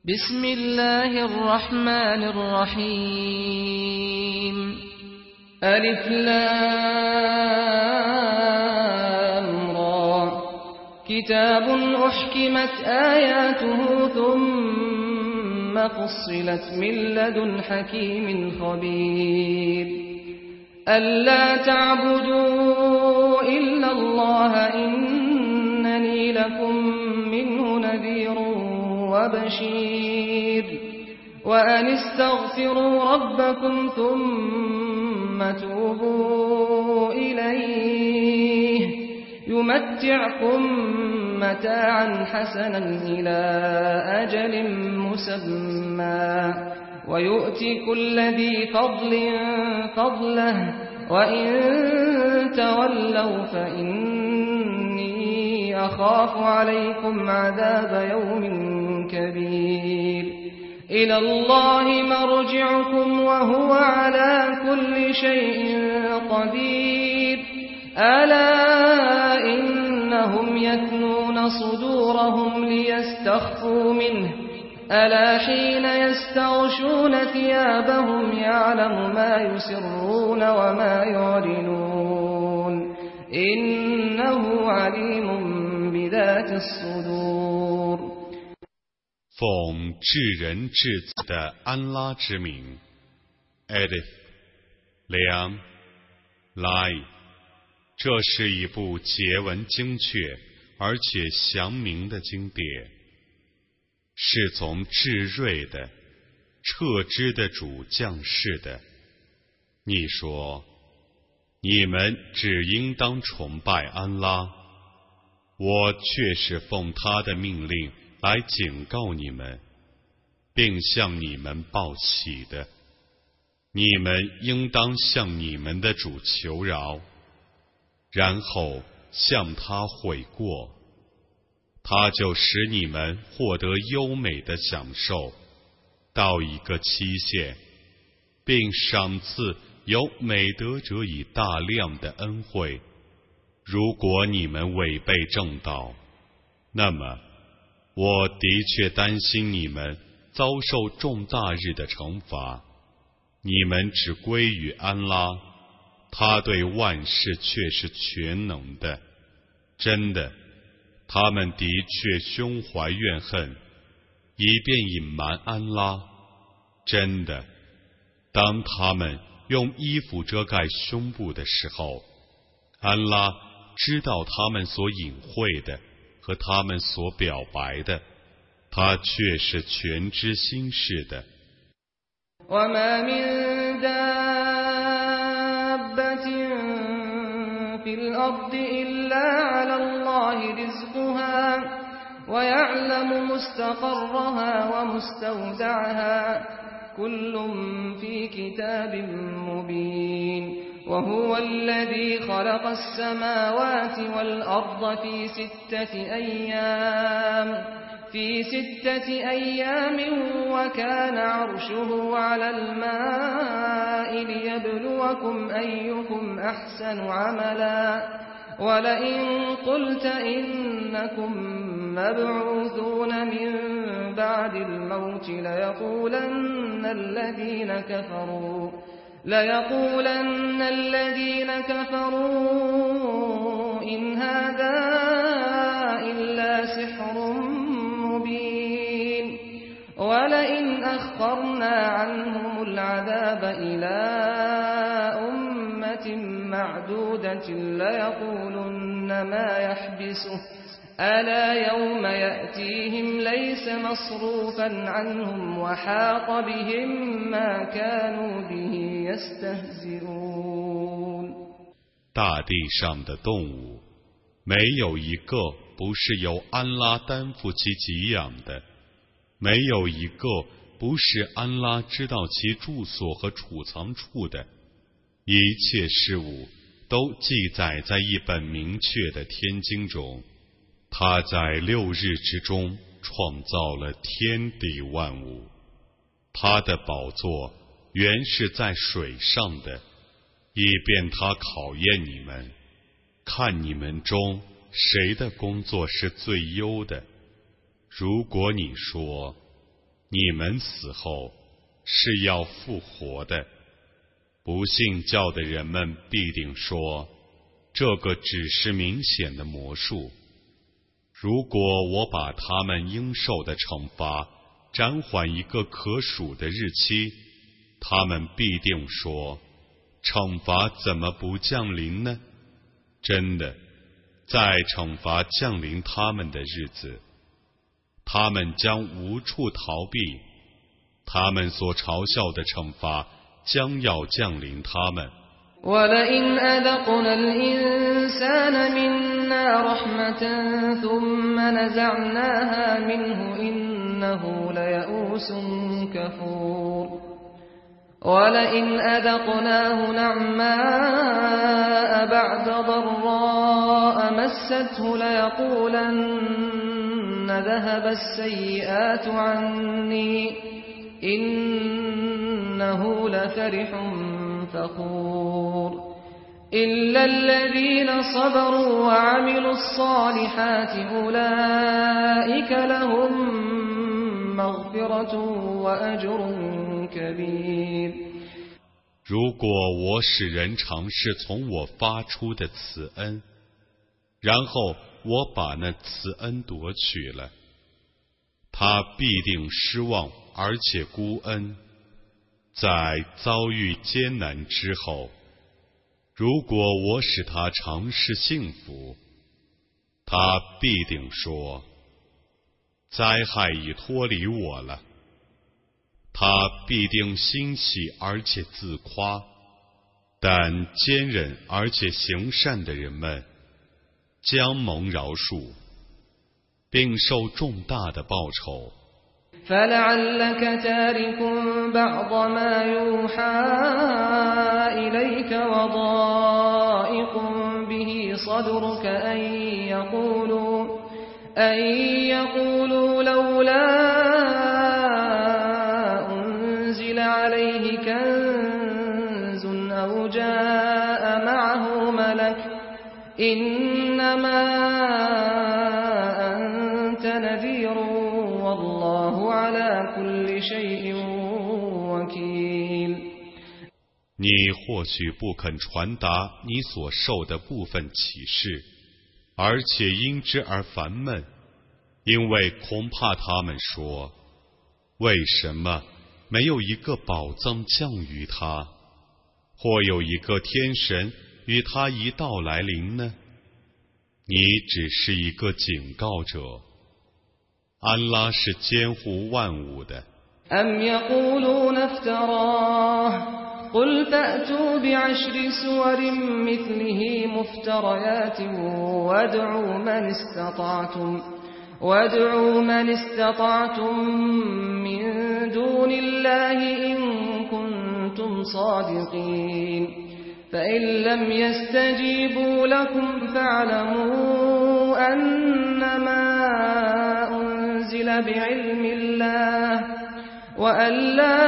بسم الله الرحمن الرحيم ألف لام را كتاب أحكمت آياته ثم فصلت من لدن حكيم خبير ألا تعبدوا إلا الله إنني لكم منه نذير وبشير وأن استغفروا ربكم ثم توبوا إليه يمتعكم متاعا حسنا إلى أجل مسمى ويؤتي كل ذي فضل فضله وإن تولوا فإني أخاف عليكم عذاب يوم كبير إلى الله مرجعكم وهو على كل شيء قدير ألا إنهم يثنون صدورهم ليستخفوا منه ألا حين يستغشون ثيابهم يعلم ما يسرون وما يعلنون إنه عليم بذات الصدور 奉至仁至子的安拉之名 Alif 良来，这是一部结文精确而且详明的经典，是从至睿的彻知的主降世的。你说，你们只应当崇拜安拉，我却是奉他的命令来警告你们，并向你们报喜的。你们应当向你们的主求饶，然后向他悔过，他就使你们获得优美的享受到一个期限，并赏赐有美德者以大量的恩惠。如果你们违背正道，那么我的确担心你们遭受重大日的惩罚。你们只归于安拉，他对万事却是全能的。真的，他们的确胸怀怨恨，以便隐瞒安拉。真的，当他们用衣服遮盖胸部的时候，安拉知道他们所隐晦的和他们所表白的，他却是全知心事的。 وما من دابة في الأرض إلا على الله رزقها ويعلم مستقرها ومستودعها كل في كتاب مبين وهو الذي خلق السماوات والأرض في ستة أيام وكان عرشه على الماء ليبلوكم أيكم أحسن عملا ولئن قلت إنكم مبعوثون من بعد الموت ليقولن الذين كفروا إن هذا إلا سحر مبين ولئن أخرنا عنهم العذاب إلى أمة معدودة ليقولن ما يحبسه ألا يوم يأتيهم ليس مصروفا عنهم وحاق بهم ما كانوا به يستهزئون 大地上的动物，没有一个不是由安拉担负其给养的，没有一个不是安拉知道其住所和储藏处的。一切事物都记载在一本明确的天经中。他在6日之中创造了天地万物，他的宝座原是在水上的，以便他考验你们，看你们中谁的工作是最优的。如果你说你们死后是要复活的。不信教的人们必定说，这个只是明显的魔术。如果我把他们应受的惩罚暂缓一个可数的日期，他们必定说，惩罚怎么不降临呢？真的，在惩罚降临他们的日子，他们将无处逃避，他们所嘲笑的惩罚将要降临他们。 وَلَئِنْ أَذَقْنَا الْإِنسَانَ مِنَّا رَحْمَةً ثُمَّ نَزَعْنَاهَا مِنْهُ إِنَّهُ لَيَئُوسٌ كَفُورٌ وَلَئِنْ أَذَقْنَاهُ نَعْمَاءَ بَعْدَ ضَرَّاءَ مَسَّتْهُ لَيَقُولَنَّ ذَهَبَ السَّيِّئَاتُ عَنِّي إِنَّهُ لَفَرِحٌ فخور إلا الذين صبروا وعملوا الصالحات أولئك لهم مغفرة وأجر كبير。 如果我使人尝试从我发出的慈恩，然后我把那慈恩夺取了，他必定失望而且孤恩。在遭遇艰难之后，如果我使他尝试幸福，他必定说，灾害已脱离我了。他必定欣喜而且自夸，但坚忍而且行善的人们将蒙饶恕，并受重大的报酬。 فَلَعَلَّكَ تَارِكٌ بَعْضَ مَا يُوحَى إِلَيْكَ وَضَائِقٌ بِهِ صَدْرُكَ أَن يَقُولُوا لَوْلَا أُنزِلَ عَلَيْهِ كَنزٌ أَوْ جَاءَ مَعَهُ مَلَكٌ إِنَّمَا أَنتَ نَذِيرٌ والله على كل شيء وكيل。 你或许不肯传达你所受的部分启示，而且因之而烦闷，因为恐怕他们说，为什么没有一个宝藏降于他，或有一个天神与他一道来临呢？你只是一个警告者。安拉是监护万物的。 أَمْ يَقُولُونَ افْتَرَاهُ قُلْ فَأْتُوا بِعَشْرِ سُوَرٍ مِثْلِهِ مُفْتَرَيَاتٍ وَادْعُوا مَنِ اسْتَطَعْتُم مِّن دُونِ اللَّهِ إِن كُنتُمْ صَادِقِينَ فَإِن لَّمْ يَسْتَجِيبُوا لَكُمْ فَاعْلَمُوا أَنَّمَا أُنزِلَ بِعِلْمِ اللَّهِ وَأَن لَّا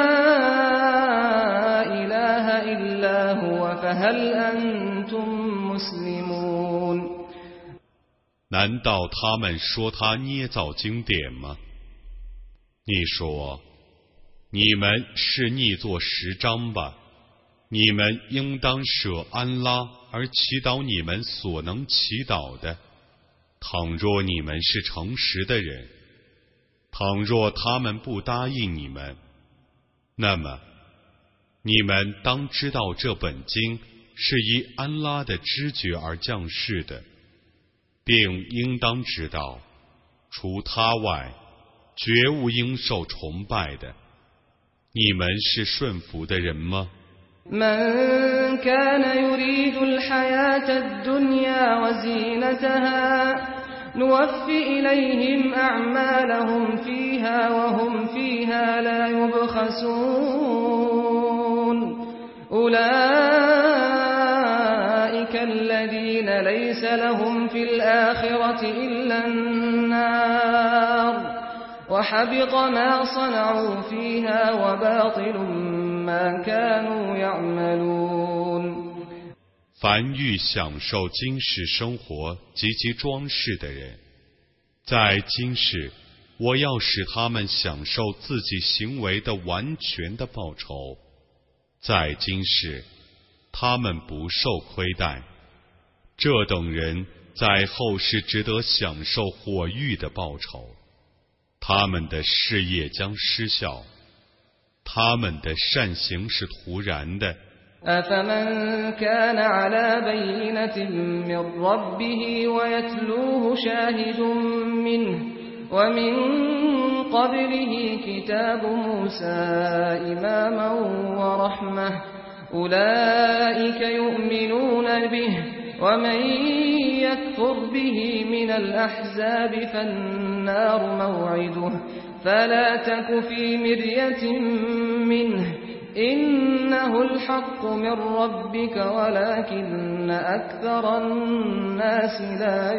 إِلَٰهَ إِلَّا هُوَ فَهَلْ أَنتُم مُّسْلِمُونَ。 难道他们说他捏造经典吗？你说，你们是拟作十章吧？你们应当舍安拉而祈祷你们所能祈祷的。倘若你们是诚实的人，倘若他们不答应你们，那么你们当知道这本经是依安拉的知觉而降世的，并应当知道，除他外，绝无应受崇拜的。你们是顺服的人吗 من كان يريد الحياة الدنيا وزينتها نوف إليهم أعمالهم فيها وهم فيها لا يبخسون أولئك الذين ليس لهم في الآخرة إلا النار وحبط ما صنعوا فيها وباطل ما كانوا يعملون。 凡欲享受今世生活及其装饰的人，在今世我要使他们享受自己行为的完全的报酬，在今世他们不受亏待，这等人在后世值得享受火狱的报酬，他们的事业将失效，他们的善行是徒然的。 أفمن كان على بينة من ربه ويتلوه شاهد منه ومن قبله كتاب موسى إماما ورحمة أولئك يؤمنون به ومن يكفر به من الأحزاب فالنار موعده فلا تك في مرية منه إنه الحق من ربك ولكن أكثر الناس لا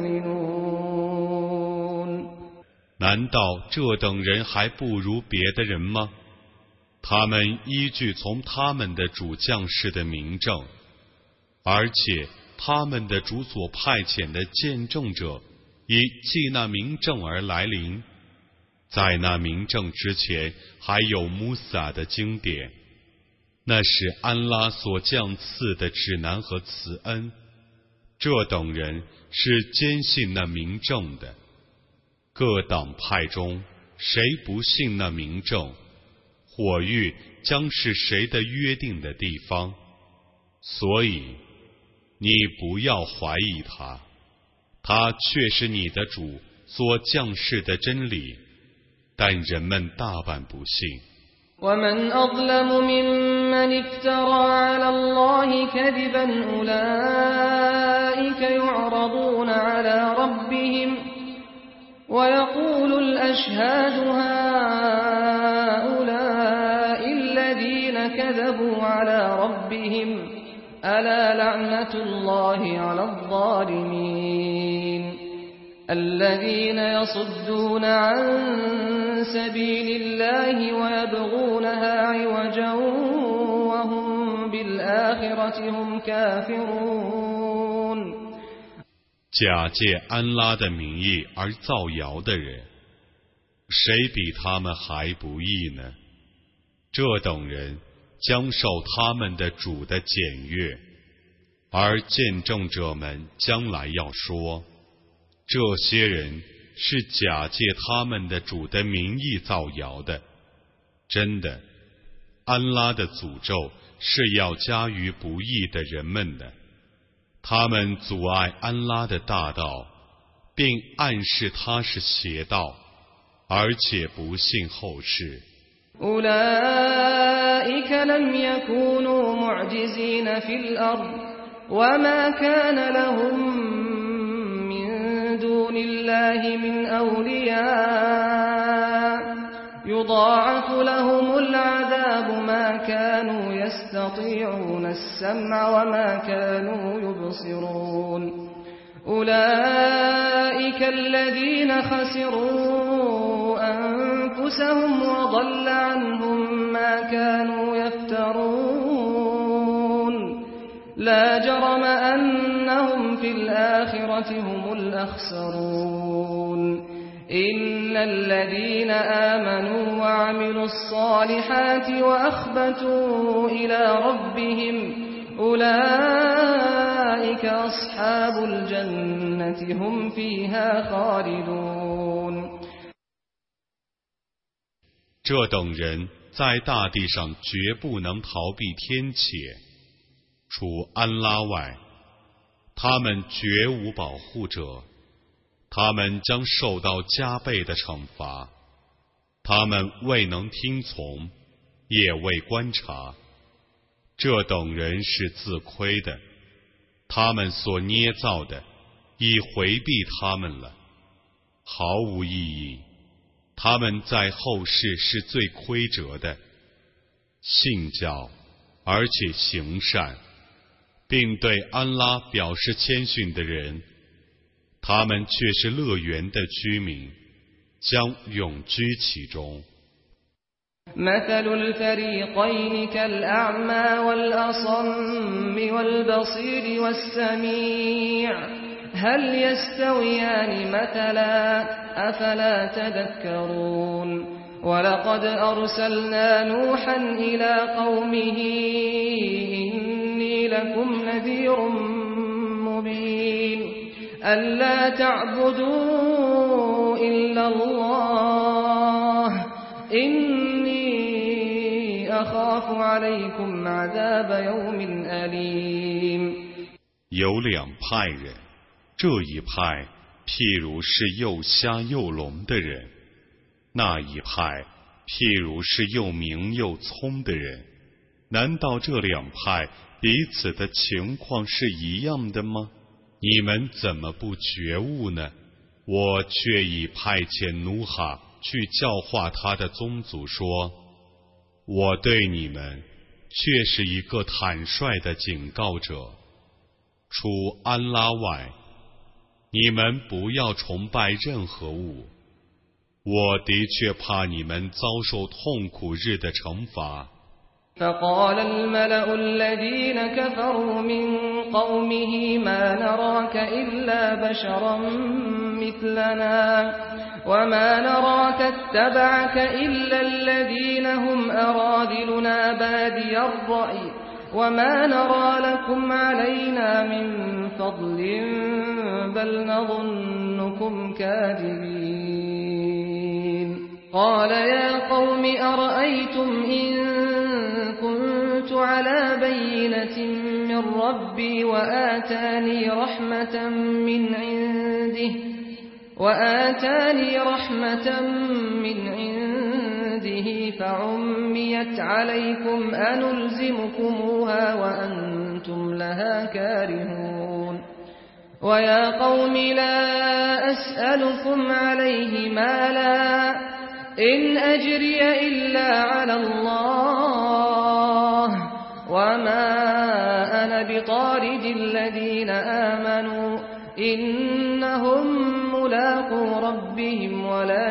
يؤمنون 难道这等人还不如别的人吗？他们依据从他们的主降世的明证，而且他们的主所派遣的见证者以记那明证而来临，在那明证之前还有穆萨的经典，那是安拉所降赐的指南和慈恩，这等人是坚信那明证的。各党派中谁不信那明证，火狱将是谁的约定的地方，所以你不要怀疑他，他却是你的主所降世的真理，但人们大半不信。 ومن أظلم ممن افترى على الله كذبا أولئك يعرضون على ربهم ويقول الأشهاد هؤلاء الذين كذبوا على ربهم ألا لعنة الله على الظالمين الذين يصدون عن سبيل الله ويبغونها عوجا وهم بالآخرة هم كافرون 假借安拉的名义而造谣的人，谁比他们还不义呢？这等人将受他们的主的检阅，而见证者们将来要说，这些人是假借他们的主的名义造谣的。真的，安拉的诅咒是要加于不义的人们的。他们阻碍安拉的大道，并暗示他是邪道，而且不信后世。 أولئك لم يكونوا معجزين في الأرض وما كان لهم من دون الله من أولياء يضاعف لهم العذاب ما كانوا يستطيعون السمع وما كانوا يبصرون أولئك الذين خسروا أنفسهم وضل عنهم ما كانوا يفترون لا جرم أنهم في الآخرة هم الأخسرون إن الذين آمنوا وعملوا الصالحات وأخبتوا إلى ربهم أولئك أصحاب الجنة هم فيها خالدون 这等人在大地上绝不能逃避天谴，除安拉外，他们绝无保护者，他们将受到加倍的惩罚。他们未能听从，也未观察，这等人是自亏的，他们所捏造的已回避他们了，毫无意义。他们在后世是最亏折的。信教而且行善，并对安拉表示谦逊的人，他们却是乐园的居民，将永居其中。 مثل الفريقين كالأعمى والأصم والبصير والسميع هل يستويان مثلا أفلا تذكرون ولقد أرسلنا نوحا إلى قومه إني لكم نذير مبين ألا تعبدوا إلا الله إني أخاف عليكم عذاب يوم أليم 有两派人，这一派譬如是又瞎又聋的人，那一派譬如是又明又聪的人，难道这两派彼此的情况是一样的吗？你们怎么不觉悟呢？我却已派遣努哈去教化他的宗族说，我对你们却是一个坦率的警告者，除安拉外，你们不要崇拜任何物。我的确怕你们遭受痛苦日的惩罚。 فقال الملأ الذين كفروا من قومه ما نراك إلا بشرا مثلنا وما نراك اتبعك إلا الذين هم أراذلنا بادي الرأي وما نرى لكم علينا من فضل بل نظنكم كاذبين قال يا قوم أرأيتم إن كنت على بينة من ربي وآتاني رحمة من عنده فعميت عليكم أنلزمكموها وأنتم لها كارهون ويا قوم لا أسألكم عليه مالا إن أجري إلا على الله وما أنا بطارد الذين آمنوا إنهم ملاقو ربهم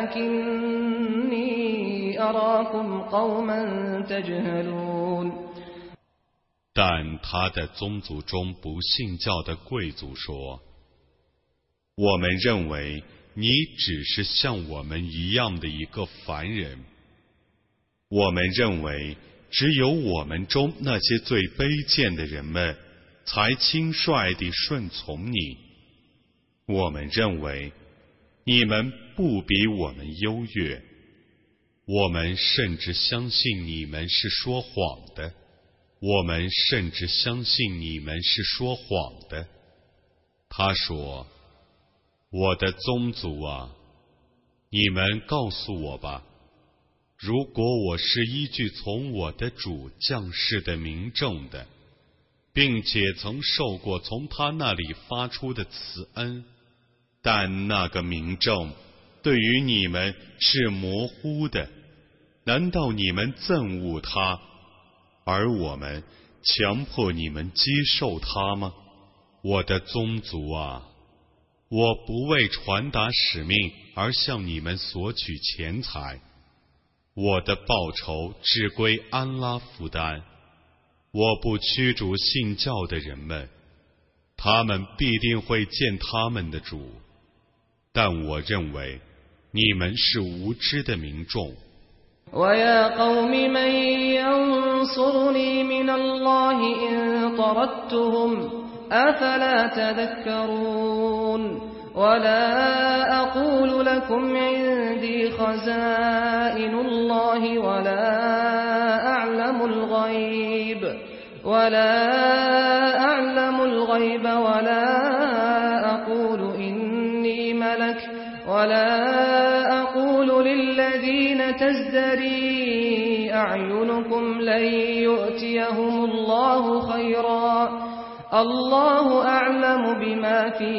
ولكني أراكم قوما تجهلون 但他的宗族中不信教的贵族说，我们认为你只是像我们一样的一个凡人，我们认为只有我们中那些最卑贱的人们才轻率地顺从你，我们认为你们不比我们优越，我们甚至相信你们是说谎的，我们甚至相信你们是说谎的。他说，我的宗族啊，你们告诉我吧，如果我是依据从我的主降世的明证的，并且曾受过从他那里发出的慈恩，但那个明证对于你们是模糊的，难道你们憎恶他，而我们强迫你们接受他吗？我的宗族啊，我不为传达使命而向你们索取钱财，我的报酬只归安拉负担。我不驱逐信教的人们，他们必定会见他们的主，但我认为你们是无知的民众。 وَيَا قَوْمِ مَنْ يَنْصُرُنِي مِنَ اللَّهِ إِنْ طَرَدتُّهُمْ أَفَلَا تَذَكَّرُونَ وَلَا أَقُولُ لَكُمْ عِنْدِي خَزَائِنُ اللَّهِ وَلَا أَعْلَمُ الْغَيْبَ وَلَا أَقُولُ إِنِّي مَلَكٌ ولا أقول للذين تزدري أعينكم لن يؤتيهم الله خيرا الله أعلم بما في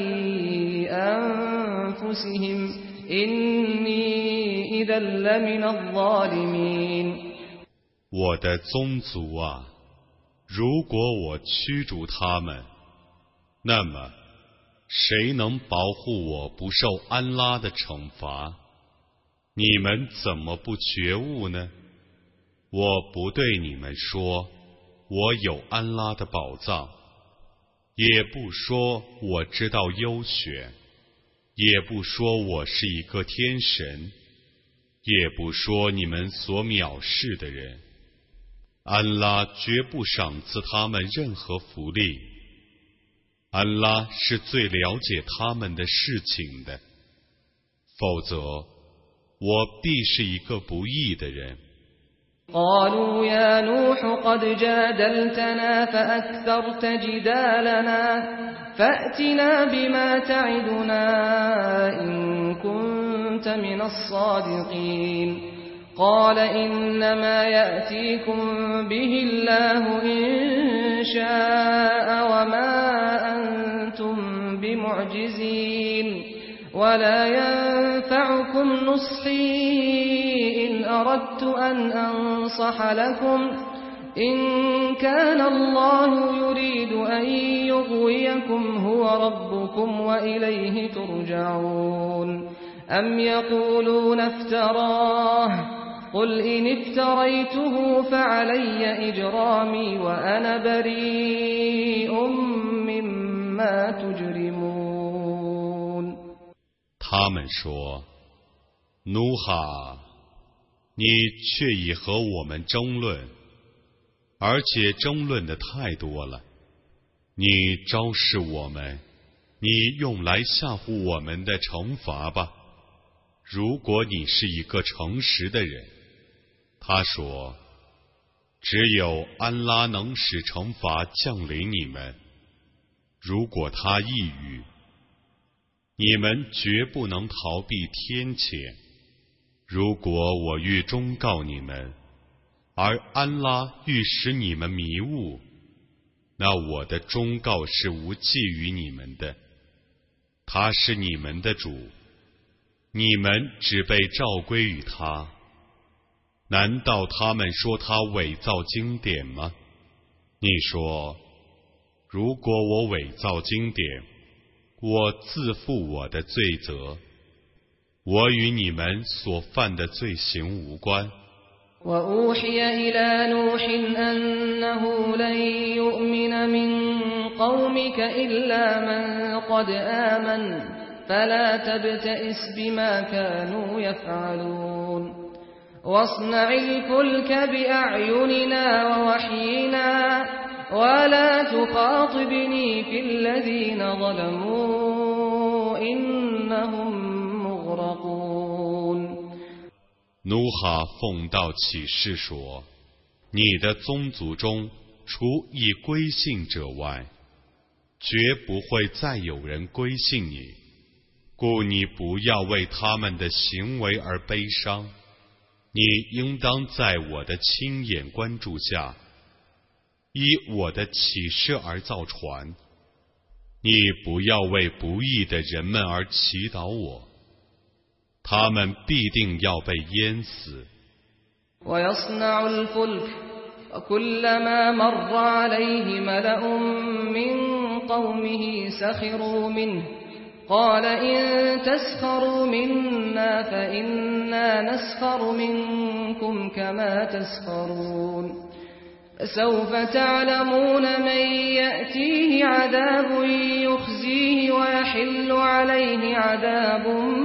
أنفسهم إني إذا لمن الظالمين 我的宗族啊，如果我驱逐他们，那么谁能保护我不受安拉的惩罚？你们怎么不觉悟呢？我不对你们说，我有安拉的宝藏， 也不说我知道优选，也不说我是一个天神，也不说你们所藐视的人。安拉绝不赏赐他们任何福利，安拉是最了解他们的事情的，否则我必是一个不义的人。 قالوا يا نوح قد جادلتنا فأكثرت جدالنا فأتنا بما تعدنا إن كنت من الصادقين قال إنما يأتيكم به الله إن شاء وما أنتم بمعجزين ولا ينفعكم نصحي إن أردت أن أنصح لكم إن كان الله يريد أن يغويكم هو ربكم وإليه ترجعون أم يقولون افتراه قل إن افتريته فعلي إجرامي وأنا بريء مما تجرمون。 他们说：“努哈，你却已和我们争论，而且争论的太多了。你昭示我们，你用来吓唬我们的惩罚吧。如果你是一个诚实的人。”他说：“只有安拉能使惩罚降临你们。如果他抑郁，你们绝不能逃避天谴。如果我欲忠告你们，而安拉欲使你们迷雾，那我的忠告是无济于你们的。他是你们的主，你们只被召归于他。难道他们说他伪造经典吗？你说，如果我伪造经典，我自负我的罪责，我与你们所犯的罪行无关。 وأوحي إلى نوح أنه لن يؤمن من قومك إلا من قد آمن فلا تبتئس بما كانوا يفعلون واصنع الفلك بأعيننا ووحينا ولا تخاطبني في الذين ظلموا إنهم مغرقون。 努哈奉道起誓说：“你的宗族中，除已归信者外，绝不会再有人归信你，故你不要为他们的行为而悲伤。你应当在我的亲眼关注下，依我的启示而造船。你不要为不义的人们而祈祷我。”他们必定要被淹死。 ويصنع الفلك وكلما مر عليه ملأ من قومه سخروا منه قال إن تسخروا منا فإنا نسخر منكم كما تسخرون فسوف تعلمون من يأتيه عذاب يخزيه ويحل عليه عذاب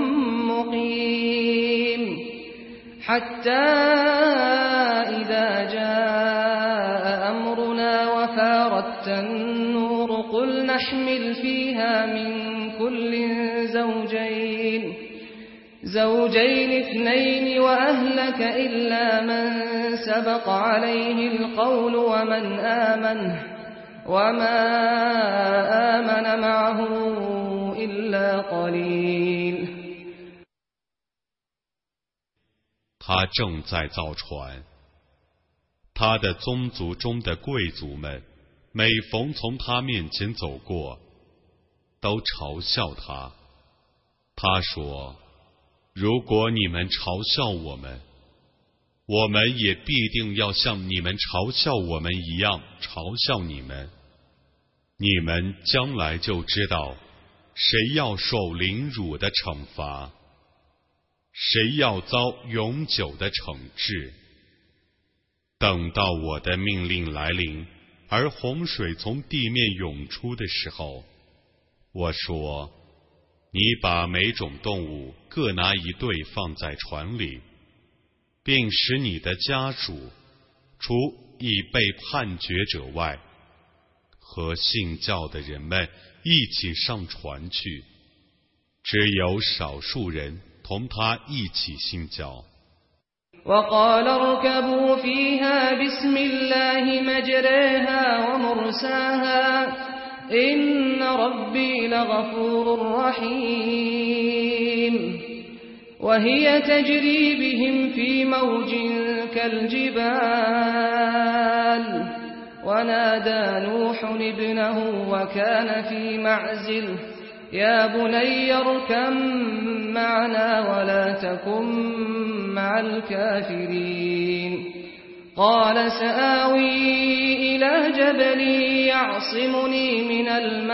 مقيم حتى إذا جاء أمرنا وفارت النور قل نحمل فيها من كل زوجين اثنين وأهلك إلا من سبق عليه القول ومن وما آمن معه إلا قليل。 他正在造船，他的宗族中的贵族们，每逢从他面前走过，都嘲笑他。他说：“如果你们嘲笑我们，我们也必定要像你们嘲笑我们一样嘲笑你们。你们将来就知道，谁要受凌辱的惩罚，谁要遭永久的惩治。等到我的命令来临， 而洪水从地面涌出的时候，我说：你把每种动物各拿一对放在船里，并使你的家属，除已被判决者外，和信教的人们一起上船去，只有少数人同他一起信教。 وقال اركبوا فيها بسم الله مجريها ومرساها إن ربي لغفور رحيم وهي تجري بهم في موج كالجبال ونادى نوح ابنه وكان في معزل يا بني اركب معنا ولا تكن مع الكافرين قال سآوي إلى جبل يعصمني من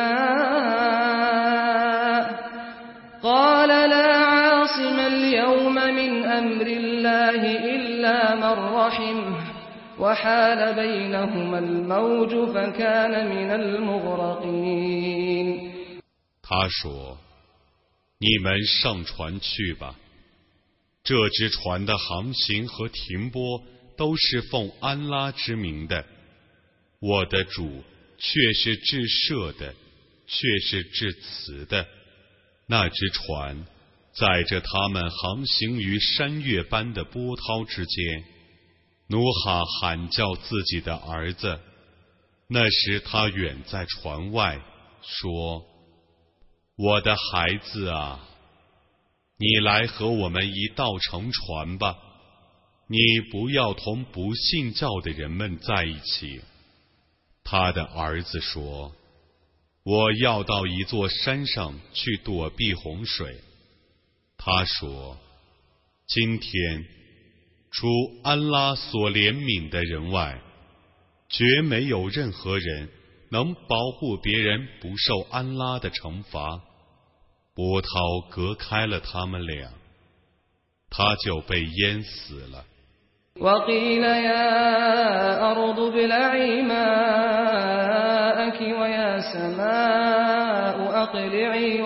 الماء قال لا عاصم اليوم من أمر الله إلا من رحمه وحال بينهما الموج فكان من المغرقين 他说：你们上船去吧，这只船的航行和停泊都是奉安拉之名的，我的主却是至赦的，却是至慈的。那只船载着他们航行于山岳般的波涛之间，努哈喊叫自己的儿子，那时他远在船外，说：我的孩子啊，你来和我们一道乘船吧，你不要同不信教的人们在一起。他的儿子说：我要到一座山上去躲避洪水。他说：今天除安拉所怜悯的人外，绝没有任何人能保护别人不受安拉的惩罚。波涛隔开了他们俩，他就被淹死了。 وقيل يا أرض ابلعي ماءك ويا سماء أقلعي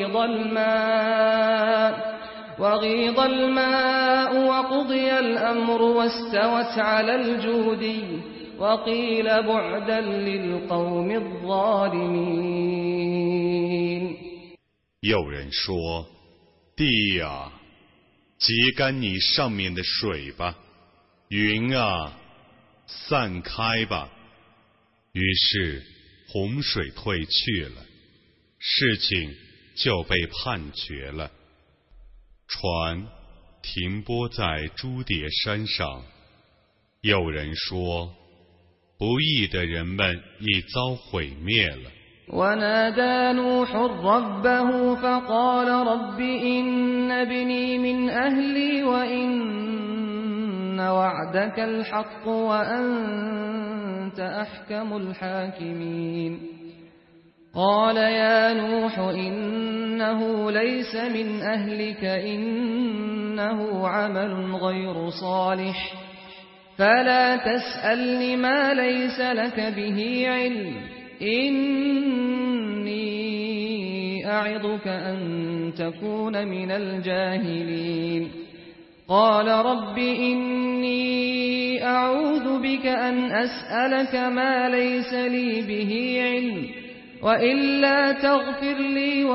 وغيض الماء وقضي الأمر واستوت على الجودي وقيل بعدا للقوم الظالمين 有人说：地啊，挤干你上面的水吧，云啊，散开吧。于是洪水退去了，事情就被判决了。船停泊在朱迭山上。有人说，不义的人们已遭毁灭了。 ونادى نوح ربه فقال رب إن ابني من أهلي وإن وعدك الحق وأنت أحكم الحاكمين قال يا نوح إنه ليس من أهلك إنه عمل غير صالح فلا تسألني ما ليس لك به علم إني أعظك أن تكون من الجاهلين قال رب إني أعوذ بك أن أسألك ما ليس لي به علم وإلا تغفر لي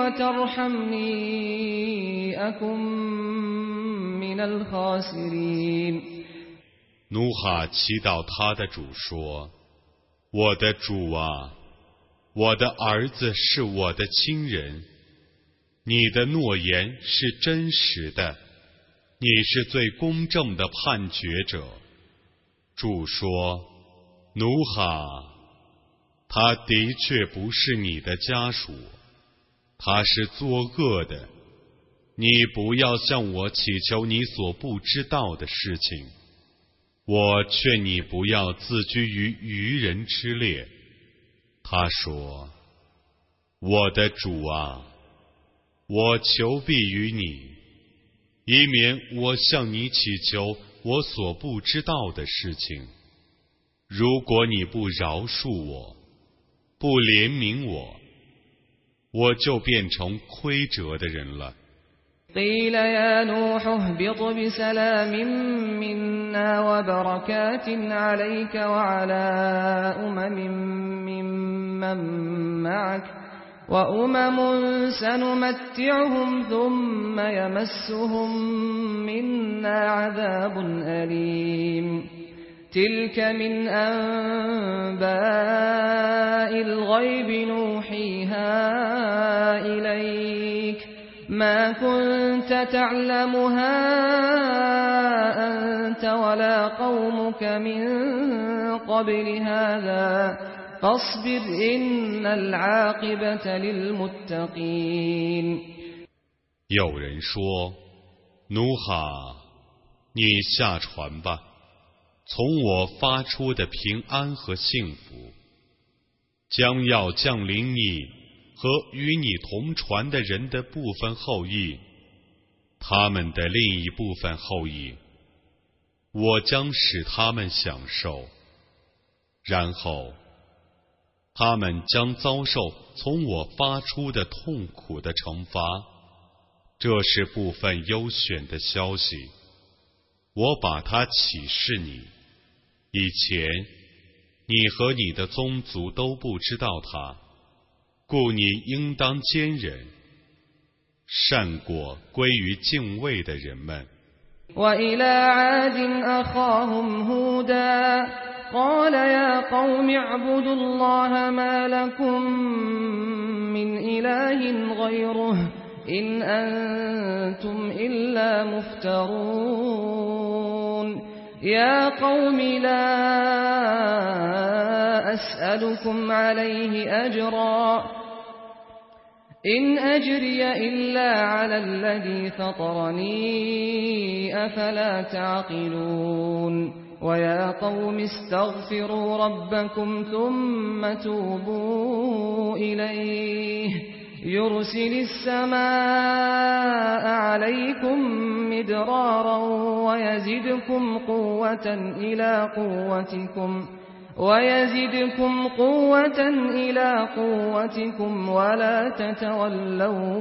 وترحمني أكن من الخاسرين 努哈祈祷他的主说：我的主啊，我的儿子是我的亲人，你的诺言是真实的，你是最公正的判决者。主说：努哈，他的确不是你的家属，他是作恶的，你不要向我祈求你所不知道的事情。我劝你不要自居于愚人之列。他说：我的主啊，我求庇于你，以免我向你祈求我所不知道的事情。 如果你不饶恕我，不怜悯我，我就变成亏折的人了。 قيل يا نوح اهبط بسلام منا وبركات عليك وعلى ممن معك وأمم سنمتعهم ثم يمسهم منا عذاب أليم تلك من أنباء الغيب نوحيها إليك ما كنت تعلمها أنت ولا قومك من قبل هذا فاصبر إن العاقبة للمتقين 有人说，努哈，你下船吧，从我发出的平安和幸福将要降临你和与你同船的人的部分后裔，他们的另一部分后裔，我将使他们享受，然后他们将遭受从我发出的痛苦的惩罚。这是部分优选的消息，我把它启示你，以前你和你的宗族都不知道它，故你应当坚忍，善果归于敬畏的人们。 وإلى عاد أخاهم هودا قال يا قوم اعبدوا الله ما لكم من إله غيره إن أنتم إلا مفترون يا قوم لا أسألكم عليه أجرا إن أجري إلا على الذي فطرني أفلا تعقلون ويا قوم استغفروا ربكم ثم توبوا إليه يرسل السماء عليكم مدرارا ويزدكم قوة إلى قوتكم ولا تتولوا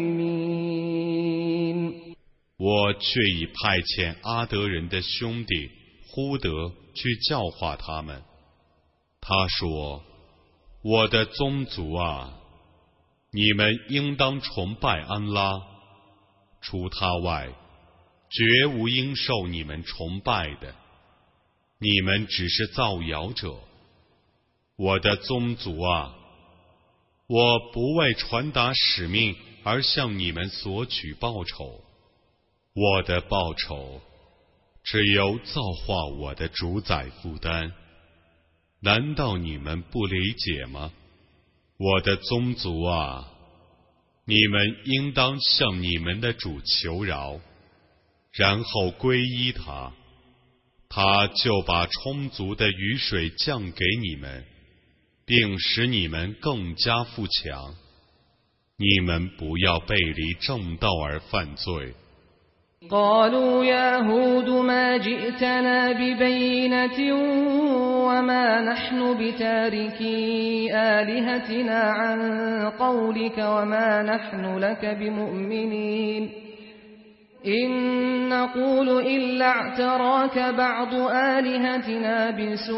مجرمين 我却已派遣阿德人的兄弟呼德去教化他们。他说：我的宗族啊，你们应当崇拜安拉，除他外，绝无应受你们崇拜的。你们只是造谣者。我的宗族啊，我不为传达使命而向你们索取报酬，我的报酬只由造化我的主宰负担。难道你们不理解吗？我的宗族啊，你们应当向你们的主求饶，然后皈依他，他就把充足的雨水降给你们，并使你们更加富强。你们不要背离正道而犯罪。 قالوا يا هود ما جئتنا ببينة وما نحن بتاركي آلهتنا عن قولك وما نحن لك بمؤمنين إن نقول إلا اعتراك بعض آلهتنا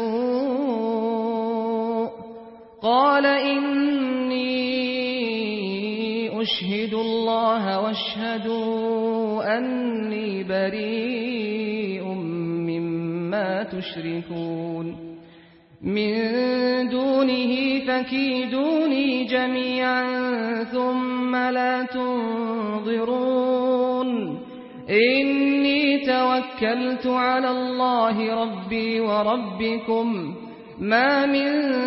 بسوء قال إني أشهد الله واشهدوا أني بريء مما تشركون من دونه فكيدوني جميعا ثم لا تنظرون إني توكلت على الله ربي وربكم ما من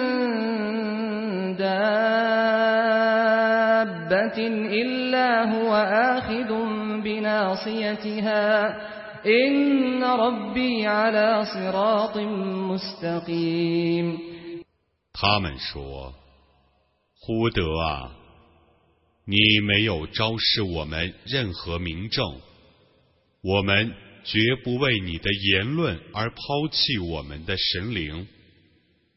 دابة إلا هو آخذ بناصيتها إن ربي على صراط مستقيم 他们说：呼德啊，你没有昭示我们任何明证，我们绝不为你的言论而抛弃我们的神灵。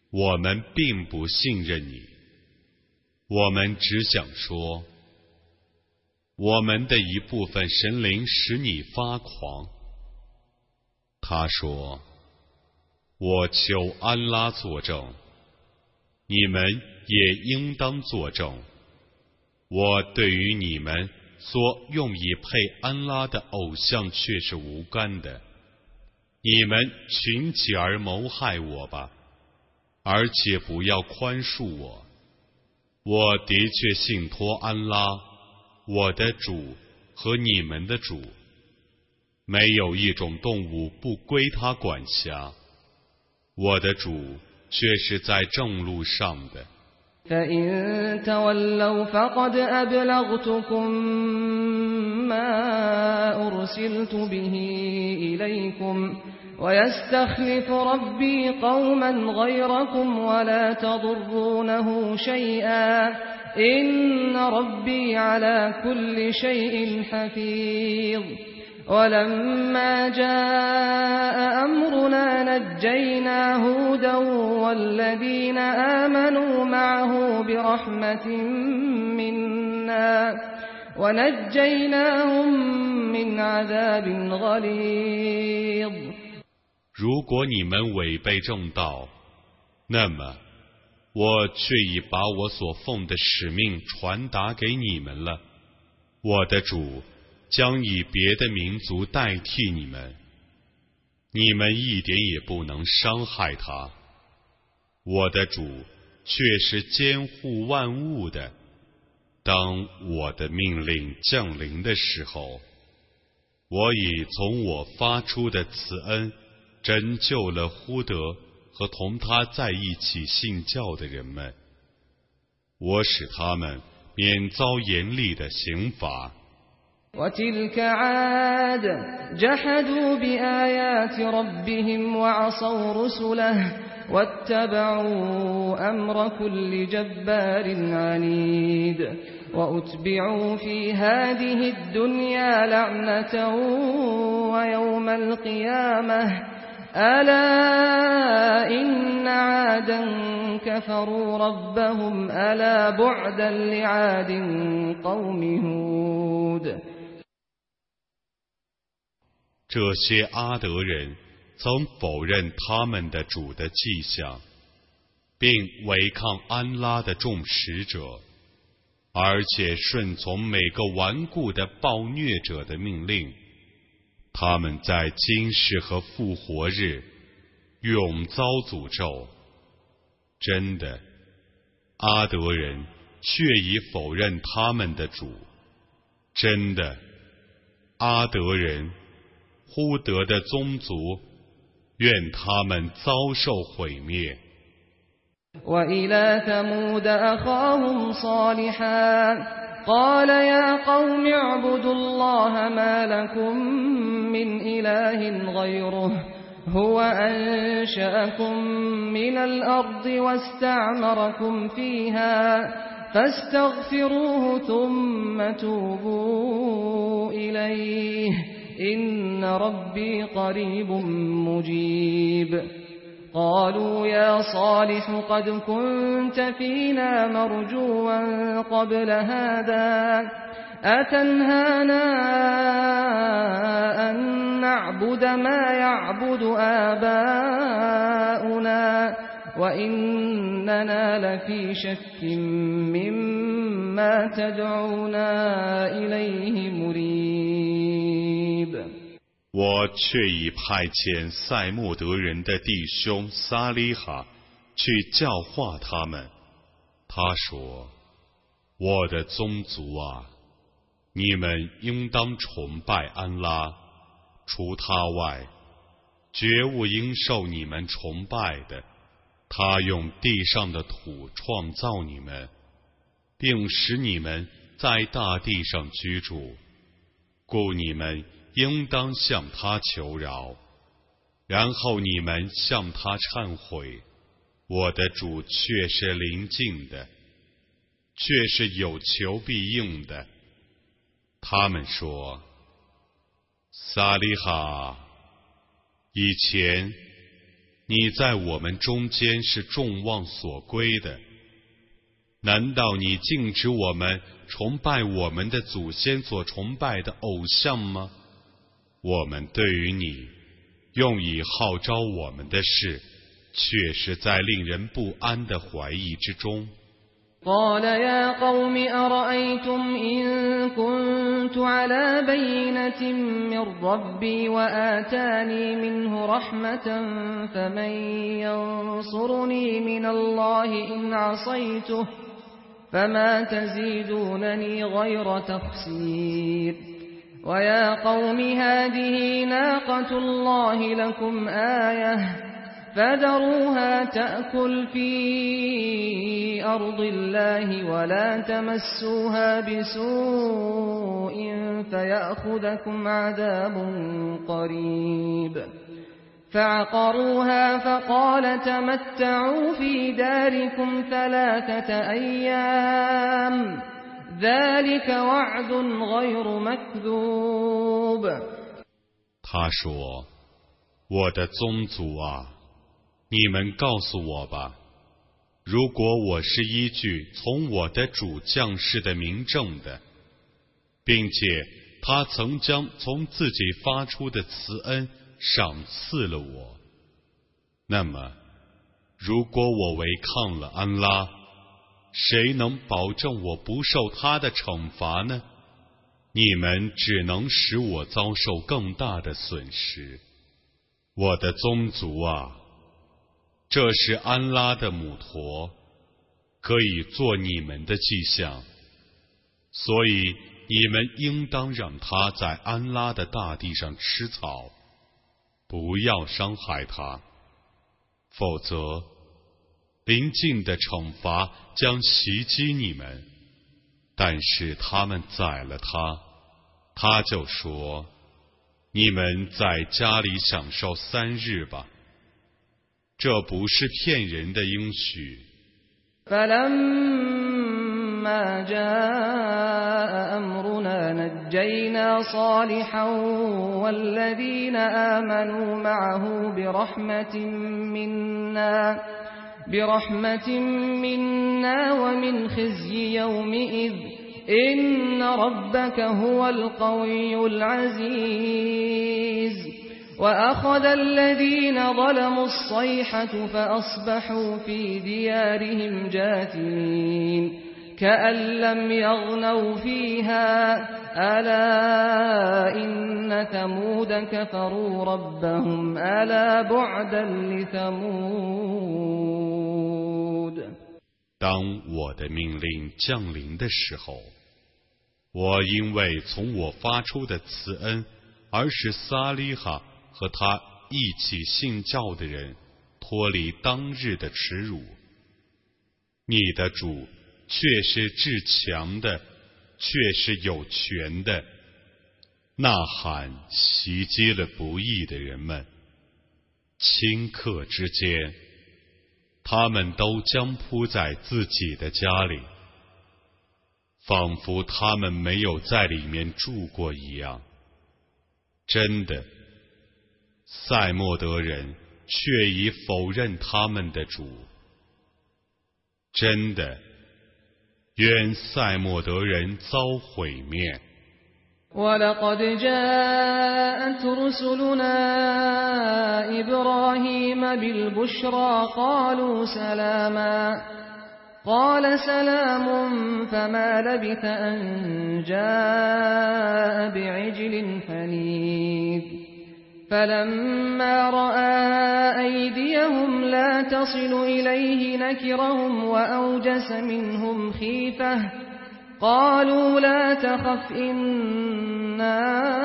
我们并不信任你，我们只想说，我们的一部分神灵使你发狂。他说，我求安拉作证，你们也应当作证，我对于你们所用以配安拉的偶像却是无干的。你们群起而谋害我吧，而且不要宽恕我。我的确信托安拉，我的主和你们的主，没有一种动物不归他管辖。我的主却是在正路上的。 فإن تولوا فقد أبلغتكم ما أرسلت به إليكم ويستخلف ربي قوما غيركم ولا تضرونه شيئا إن ربي على كل شيء حفيظ ولما جاء أمرنا نجينا هودا والذين آمنوا معه برحمة منا ونجيناهم من عذاب غليظ。 如果你们违背正道，那么我却已把我所奉的使命传达给你们了。我的主将以别的民族代替你们，你们一点也不能伤害他。我的主却是监护万物的。当我的命令降临的时候，我已从我发出的慈恩拯救了呼德和同他在一起信教的人们，我使他们免遭严厉的刑罚。 وتلك عاد جحدوا بآيات ربهم وعصوا رسله واتبعوا أمر كل جبار عنيد وأتبعوا في هذه الدنيا لعنة ويوم القيامة ألا إن عادا كفروا ربهم ألا بعدا لعاد قوم هود。 这些阿德人曾否认他们的主的迹象，并违抗安拉的众使者，而且顺从每个顽固的暴虐者的命令。他们在今世和复活日永遭诅咒。真的，阿德人却已否认他们的主。真的，阿德人呼德的宗族，愿他们遭受毁灭。 وإلى ثمود أخاهم صالحا قال يا قوم اعبدوا الله ما لكم من إله غيره هو أنشأكم من الأرض واستعمركم فيها فاستغفروه ثم توبوا إليه إن ربي قريب مجيب。قالوا يا صالح قد كنت فينا مرجوا قبل هذا أتنهانا أن نعبد ما يعبد آباؤنا وإننا لفي شك مما تدعونا إليه مريب。 我却已派遣塞莫德人的弟兄撒利哈去教化他们。他说：我的宗族啊，你们应当崇拜安拉，除他外，绝无应受你们崇拜的。他用地上的土创造你们，并使你们在大地上居住，故你们应当向他求饶，然后你们向他忏悔。我的主却是临近的，却是有求必应的。他们说：撒利哈，以前你在我们中间是众望所归的。难道你禁止我们崇拜我们的祖先所崇拜的偶像吗？我们对于你用以号召我们的事，确实在令人不安的怀疑之中。 قال يا قوم أرأيتم إن كنت على بينة من ربي وآتاني منه رحمة فمن ينصرني من الله إن عصيته فما تزيدونني غير تخسير ويا قوم هذه ناقة الله لكم آية فذروها تأكل في أرض الله ولا تمسوها بسوء فيأخذكم عذاب قريب فعقروها فقال تمتعوا في داركم 3 أيام ذلك وعد غير مكذوب 他说：“我的宗族啊，你们告诉我吧，如果我是依据从我的主降世的明证的，并且他曾将从自己发出的慈恩赏赐了我，那么如果我违抗了安拉，谁能保证我不受他的惩罚呢？你们只能使我遭受更大的损失。我的宗族啊，这是安拉的母驼，可以做你们的迹象，所以你们应当让它在安拉的大地上吃草，不要伤害它，否则临近的惩罚将袭击你们。但是他们宰了他，他就说：你们在家里享受3日吧，这不是骗人的应许。 فلما جاء أمرنا نجينا صالحا والذين آمنوا معه برحمة منا ومن خزي يومئذ إن ربك هو القوي العزيز وأخذ الذين ظلموا الصيحة فأصبحوا في ديارهم جاثمين كأن لم يغنوا فيها ألا إن ثمود كفروا ربهم ألا بعدا لثمود 当我的命令降临的时候，我因为从我发出的慈恩而使撒利哈和他一起信教的人脱离当日的耻辱。你的主却是至强的，却是有权的。呐喊袭击了不义的人们，顷刻之间，他们都将扑在自己的家里，仿佛他们没有在里面住过一样。真的，塞莫德人却已否认他们的主。真的，愿塞莫德人遭毁灭。 ولقد جاءت رسلنا إبراهيم بالبشرى قالوا سلاما قال سلام فما لبث أن جاء بعجل حنيذ فلما رأى أيديهم لا تصل إليه نكرهم وأوجس منهم خيفة قالوا لا تخف إنا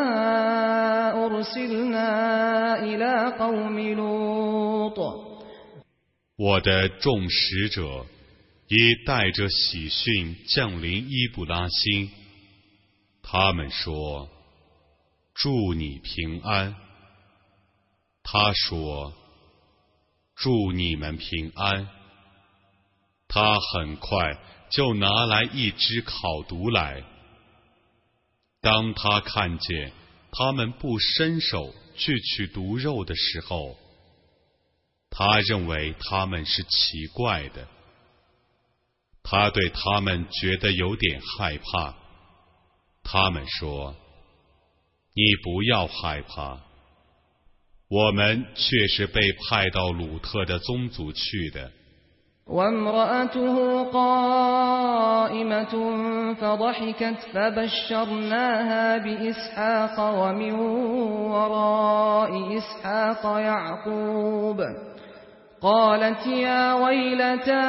أرسلنا إلى قوم لوط 我的众使者已带着喜讯降临伊布拉欣，他们说：祝你平安。他说：祝你们平安。他很快就拿来一只烤犊来。当他看见他们不伸手去取犊肉的时候， 他认为他们是奇怪的，他对他们觉得有点害怕。他们说：“你不要害怕，我们却是被派到鲁特的宗族去的。” وامرأته قائمة فضحكت فبشرناها بإسحاق ومن وراء إسحاق يعقوب قالت يا ويلتى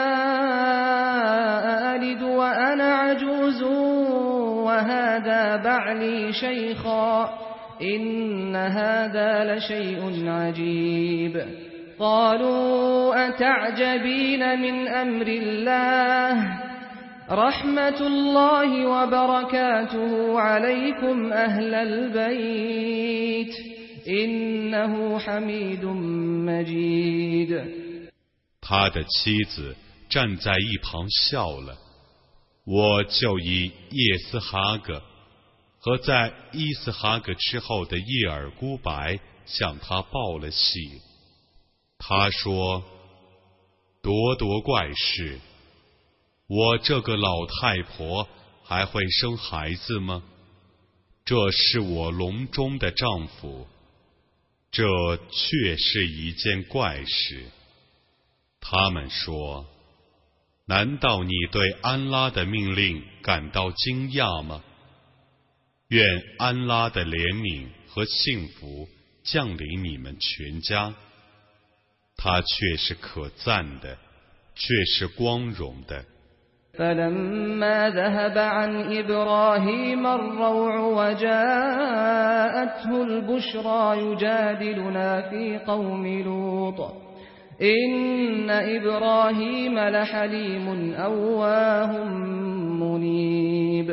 أألد وأنا عجوز وهذا بعلي شيخا إن هذا لشيء عجيب قالوا أتعجبين من أمر الله رحمة الله وبركاته عليكم أهل البيت إنه حميد مجيد 他的妻子站在一旁笑了，我就以叶斯哈格和在伊斯哈格之后的叶尔孤白向他报了喜。他说：“多怪事！我这个老太婆还会生孩子吗？这是我笼中的丈夫，这确是一件怪事。”他们说：“难道你对安拉的命令感到惊讶吗？愿安拉的怜悯和幸福降临你们全家。他却是可赞的，却是光荣的。” فلما ذهب عن إبراهيم الروع وجاءته البشرى يجادلنا في قوم لوط إن إبراهيم لحليم أواه منيب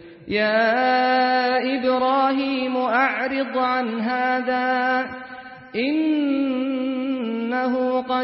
يا إبراهيم أعرض عن هذا إنه قد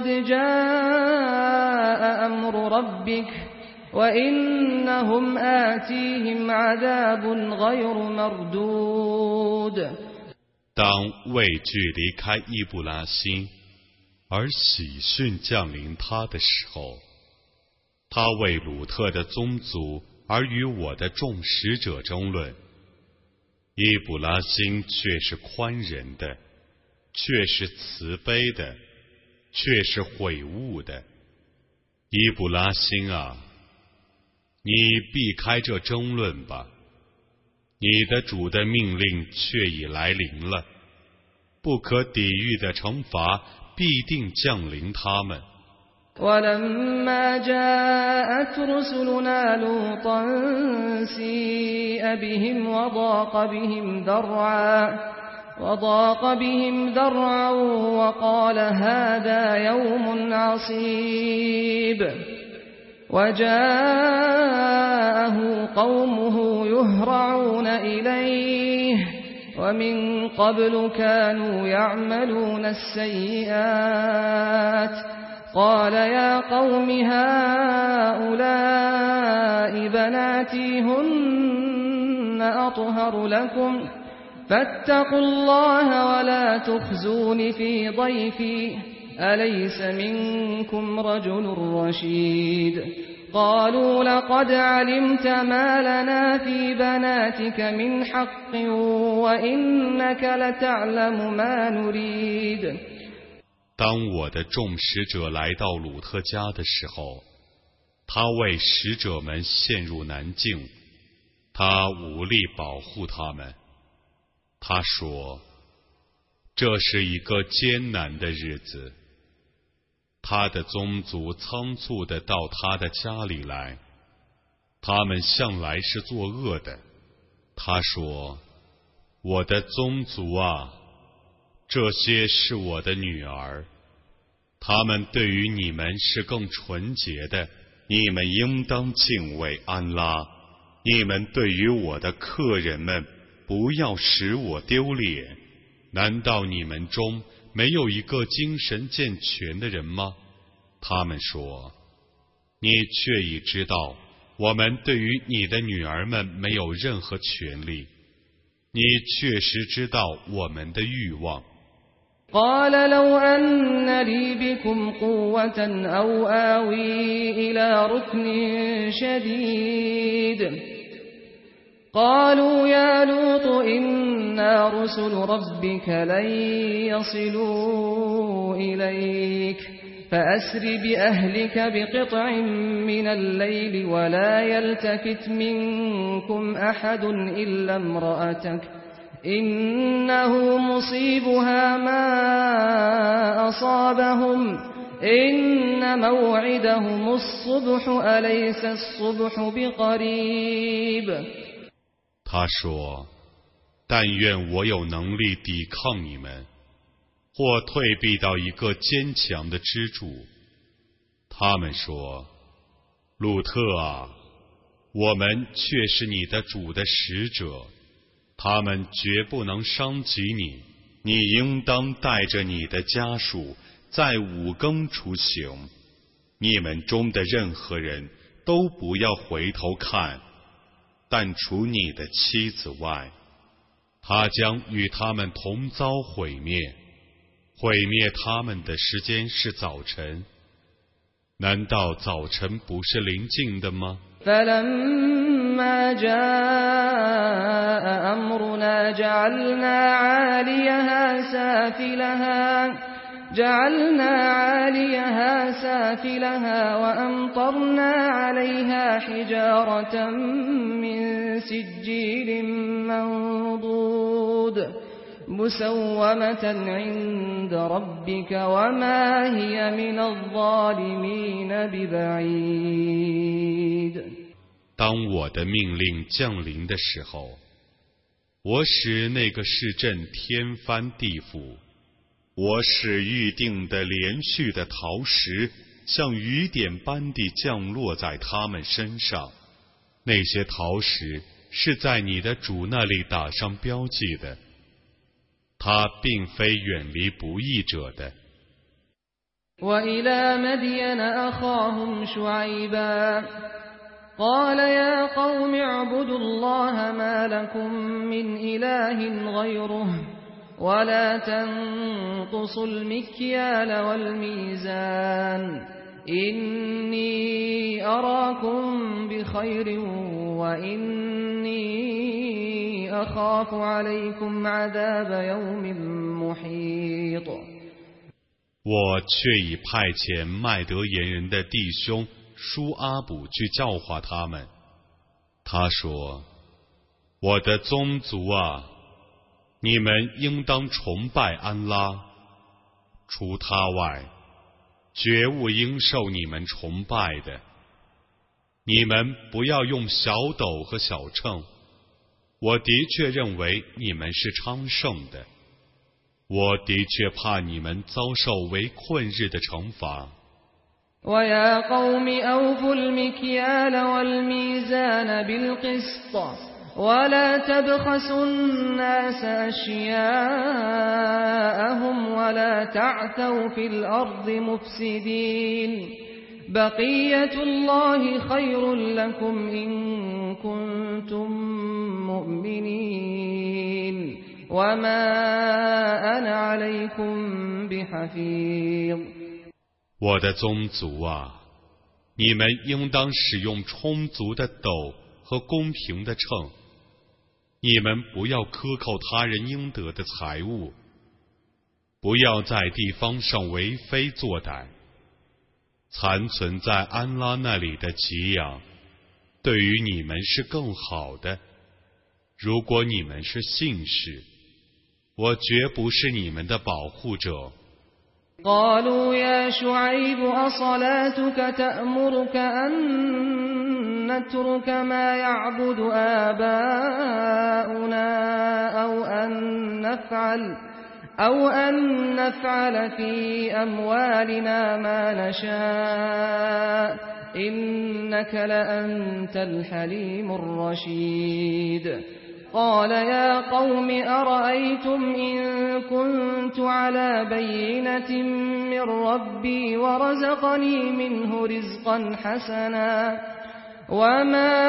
جاء أمر ربك وإنهم آتيهم عذاب غير مردود 当畏惧离开伊布拉欣，而喜讯降临他的时候，他为鲁特的宗族而与我的众使者争论。伊布拉欣却是宽仁的，却是慈悲的，却是悔悟的。伊布拉欣啊，你避开这争论吧，你的主的命令却已来临了，不可抵御的惩罚必定降临他们。 ولما جاءت رسلنا لوطا سيء بهم وضاق بهم ذرعا وقال هذا يوم عصيب وجاءه قومه يهرعون إليه ومن قبل كانوا يعملون السيئات قال يا قوم هؤلاء بناتي هن أطهر لكم فاتقوا الله ولا تخزون في ضيفي أليس منكم رجل رشيد قالوا لقد علمت ما لنا في بناتك من حق وإنك لتعلم ما نريد 当我的众使者来到鲁特家的时候，他为使者们陷入难境，他无力保护他们。他说：“这是一个艰难的日子。”他的宗族仓促地到他的家里来，他们向来是作恶的。他说：“我的宗族啊，这些是我的女儿，她们对于你们是更纯洁的，你们应当敬畏安拉。你们对于我的客人们，不要使我丢脸。难道你们中没有一个精神健全的人吗？”他们说：“你却已知道，我们对于你的女儿们没有任何权利。你确实知道我们的欲望。 قال لو أن لي بكم قوة أو آوي إلى ركن شديد قالوا يا لوط إنا رسل ربك لن يصلوا إليك فأسر بأهلك بقطع من الليل ولا يلتفت منكم أحد إلا امرأتك إنه مصيبها ما أصابهم إن موعدهم الصبح أليس الصبح بقريب 他说：“但愿我有能力抵抗你们，或退避到一个坚强的支柱。”他们说：“鲁特啊，我们却是你的主的使者，他们绝不能伤及你。你应当带着你的家属在5更出行，你们中的任何人都不要回头看。但除你的妻子外，他将与他们同遭毁灭。毁灭他们的时间是早晨，难道早晨不是临近的吗？ فلما جاء أمرنا جعلنا عاليها سافلها وأمطرنا عليها حجارة من سجيل منضود مسومة عند ربك وما هي من الظالمين ببعيد 当我的命令降临的时候，我使那个市镇天翻地覆，我使预定的连续的陶石像雨点般地降落在他们身上。那些陶石是在你的主那里打上标记的，他并非远离不义者的。 وإلى مدين أخاهم شعيبا قال يا قوم اعبدوا الله ما لكم من إله غيره ولا تنقصوا المكيال والميزان إني أراكم بخير وإني أخاف عليكم عذاب يوم محيط 我却已派遣麦德言人的弟兄舒阿卜去教化他们。他说：“我的宗族啊，你们应当崇拜安拉，除他外，绝无应受你们崇拜的。你们不要用小斗和小秤，我的确认为你们是昌盛的。我的确怕你们遭受为困日的惩罚。” ويا قوم أوفوا المكيال والميزان بالقسط ولا تبخسوا الناس أشياءهم ولا تعثوا في الأرض مفسدين بقية الله خير لكم إن كنتم مؤمنين وما أنا عليكم بحفيظ 我的宗族啊，你们应当使用充足的斗和公平的秤，你们不要克扣他人应得的财物，不要在地方上为非作歹。残存在安拉那里的给养，对于你们是更好的。如果你们是信士，我绝不是你们的保护者。 قالوا يا شعيب أصلاتك تأمرك أن نترك ما يعبد آباؤنا أو أن نفعل في أموالنا ما نشاء إنك لأنت الحليم الرشيد قال يا قوم أرأيتم إن كنت على بينة من ربي ورزقني منه رزقا حسنا وما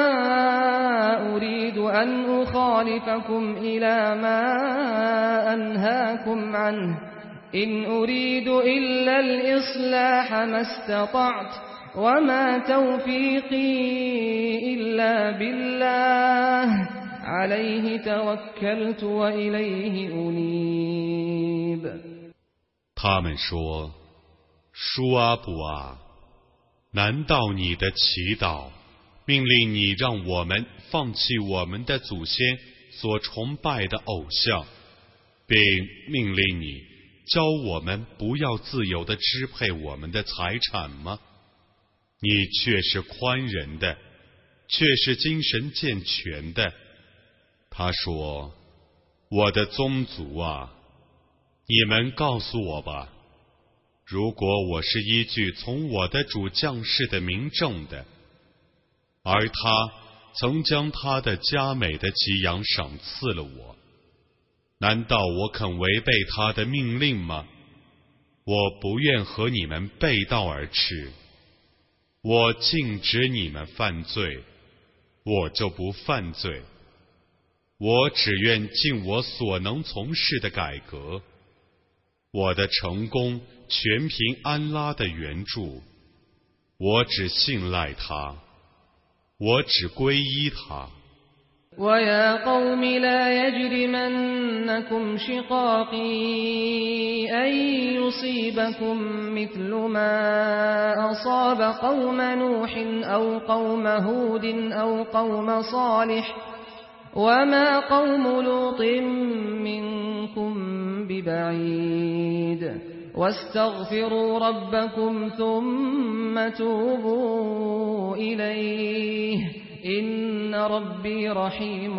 أريد أن أخالفكم إلى ما أنهاكم عنه إن أريد إلا الإصلاح ما استطعت وما توفيقي إلا بالله عليه توكلت وإليه أنيب。 他们说：舒阿布啊，难道你的祈祷命令你让我们放弃我们的祖先所崇拜的偶像，并命令你教我们不要自由地支配我们的财产吗？你却是宽仁的，却是精神健全的。他说：我的宗族啊，你们告诉我吧，如果我是依据从我的主降世的明证的，而他曾将他的佳美的给养赏赐了我，难道我肯违背他的命令吗？我不愿和你们背道而驰，我禁止你们犯罪，我就不犯罪。我只愿尽我所能从事的改革，我的成功全凭安拉的援助，我只信赖他，我只皈依他。 ويا قوم لا يجرمنكم شقاقي أن يصيبكم مثل ما أصاب قوم نوح أو قوم هود أو قوم صالح وما قوم لوط منكم ببعيد واستغفروا ربكم ثم توبوا إليه إن ربي رحيم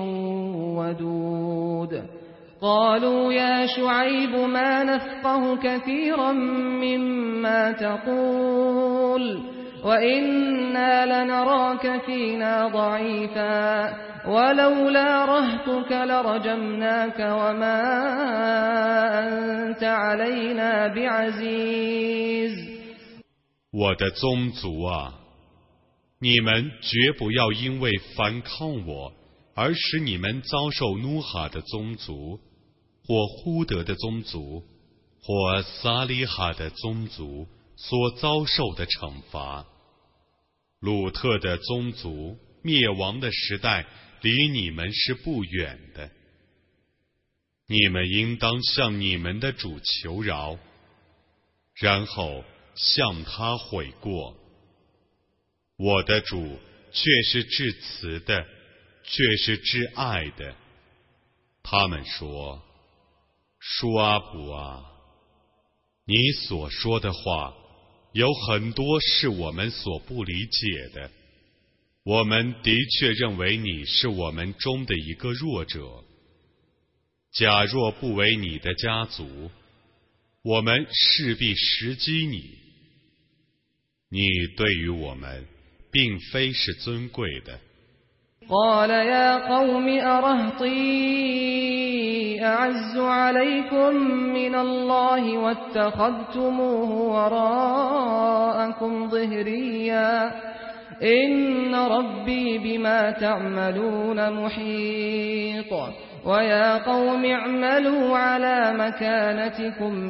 ودود قالوا يا شعيب ما نفقه كثيرا مما تقول وإنا لنراك فينا ضعيفا ولولا رهتك لرجمناك وما أنت علينا بعزيز。 我的宗族啊，你们绝不要因为反抗我而使你们遭受努哈的宗族或呼德的宗族或撒利哈的宗族所遭受的惩罚。鲁特的宗族灭亡的时代离你们是不远的，你们应当向你们的主求饶，然后向他悔过。我的主却是至慈的，却是至爱的。他们说：舒阿卜啊，你所说的话有很多是我们所不理解的，我们的确认为你是我们中的一个弱者。假若不为你的家族，我们势必袭击你。你对于我们并非是尊贵的。 قال يا قوم أرهطي أعز عليكم من الله واتخذتموه وراءكم ظهريا إن ربي بما تعملون محيط ويا قوم اعملوا على مكانتكم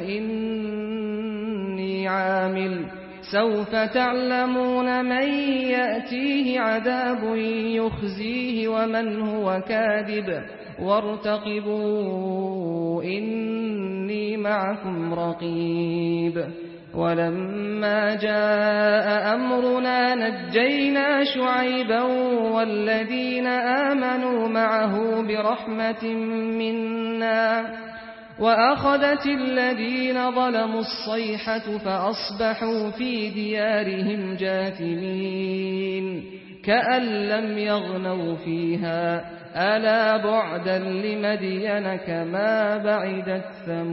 إني عامل سوف تعلمون من يأتيه عذاب يخزيه ومن هو كاذب وارتقبوا إني معكم رقيب ولما جاء أمرنا نجينا شعيبا والذين آمنوا معه برحمة منا وأخذت الذين ظلموا الصيحة فأصبحوا في ديارهم جاثمين كأن لم يغنوا فيها ألا بعدا لمدين كما بعدت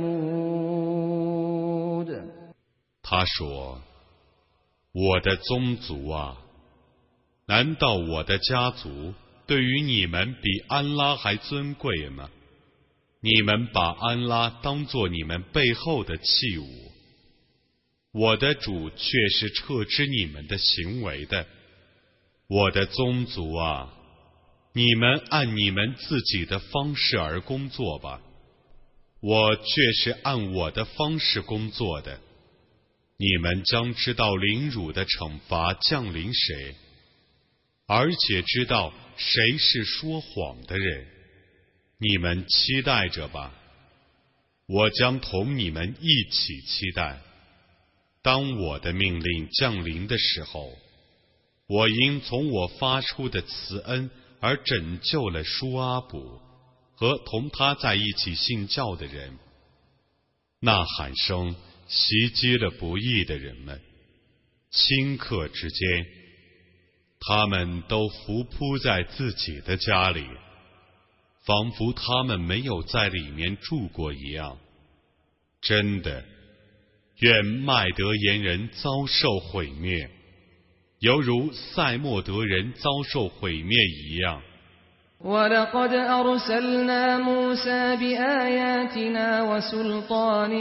ثمود。 他说：我的宗族啊，难道我的家族对于你们比安拉还尊贵吗？你们把安拉当作你们背后的器物，我的主却是撤知你们的行为的。我的宗族啊，你们按你们自己的方式而工作吧。 我却是按我的方式工作的。你们将知道凌辱的惩罚降临谁，而且知道谁是说谎的人。你们期待着吧，我将同你们一起期待。当我的命令降临的时候，我因从我发出的慈恩而拯救了舒阿卜和同他在一起信教的人。呐喊声袭击了不义的人们，顷刻之间，他们都伏扑在自己的家里，仿佛他们没有在里面住过一样。真的，愿麦德言人遭受毁灭，犹如塞莫德人遭受毁灭一样。 ولقد أرسلنا موسى بآياتنا وسلطان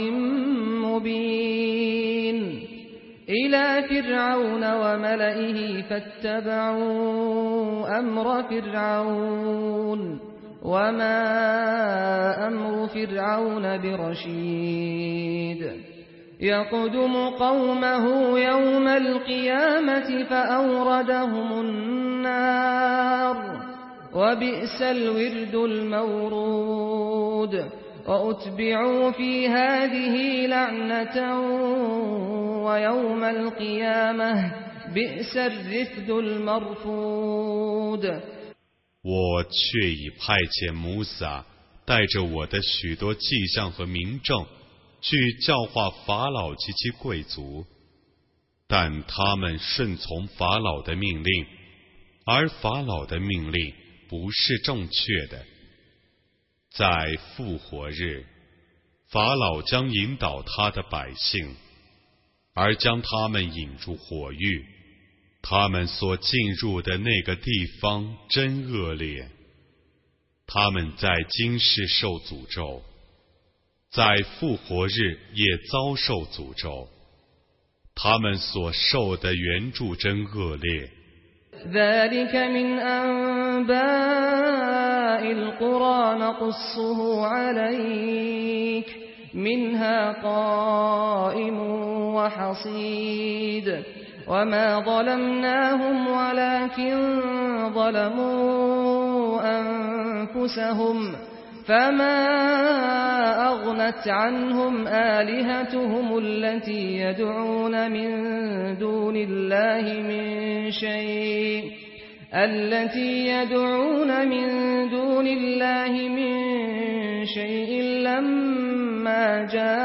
مبين إلى فرعون وملئه فاتبعوا أمر فرعون وما أمر فرعون برشيد يقدم قومه يوم القيامة فأوردهم النار وبئس الورد المورود وأتبعوا في هذه لعنة ويوم القيامة بئس الرفد المرفود。 我却已派遣摩萨带着我的许多迹象和明证去教化法老及其贵族，但他们顺从法老的命令，而法老的命令不是正确的。在复活日，法老将引导他的百姓，而将他们引入火狱。他们所进入的那个地方真恶劣，他们在今世受诅咒，在复活日也遭受诅咒，他们所受的援助真恶劣。 ذلك من أنباء القرى نقصه عليك منها قائم وحصيد وما ظلمناهم ولكن ظلموا أنفسهم فما أغنت عنهم آلهتهم التي يدعون من دون الله من شيء لما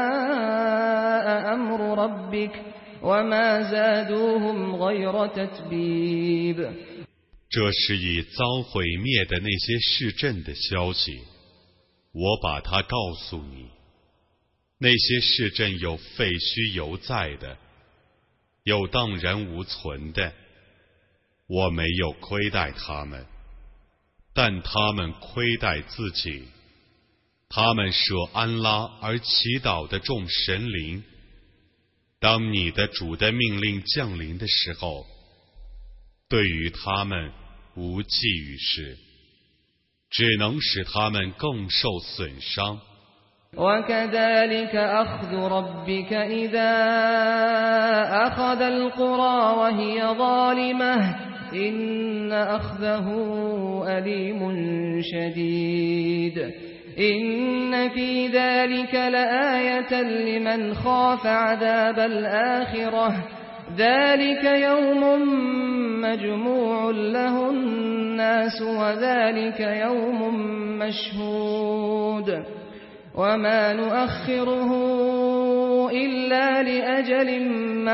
جاء أمر ربك وما زادوهم غير تتبيب。 这是已遭毁灭的那些市镇的消息，我把它告诉你。那些市镇有废墟犹在的，有荡然无存的，我没有亏待他们，但他们亏待自己。他们舍安拉而祈祷的众神灵，当你的主的命令降临的时候，对于他们无济于事，只能使他们更受损伤。 وكذلك أخذ ربك إذا أخذ القرى وهي ظالمة إن أخذه أليم شديد إن في ذلك لآية لمن خاف عذاب الآخرة ذلك يوم مجموع له الناس وذلك يوم مشهود وما نؤخره إلا لأجل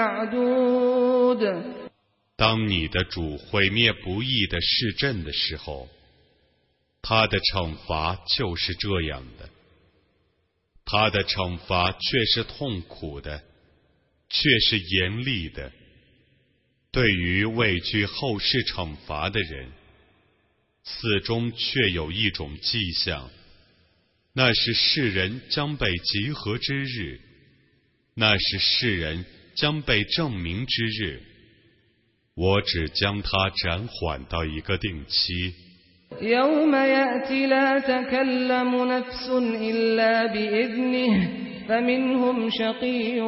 معدود。 当你的主毁灭不义的市镇的时候，他的惩罚就是这样的，他的惩罚却是痛苦的，却是严厉的。对于畏惧后世惩罚的人，此中却有一种迹象，那是世人将被集合之日，那是世人将被证明之日。我只将它暂缓到一个定期。 يوم يأتي لا تكلم نفس إلا بإذنه فمنهم شقي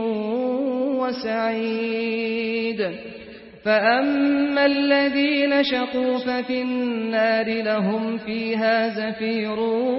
وسعيد فأما الذين شقوا ففي النار لهم فيها زفير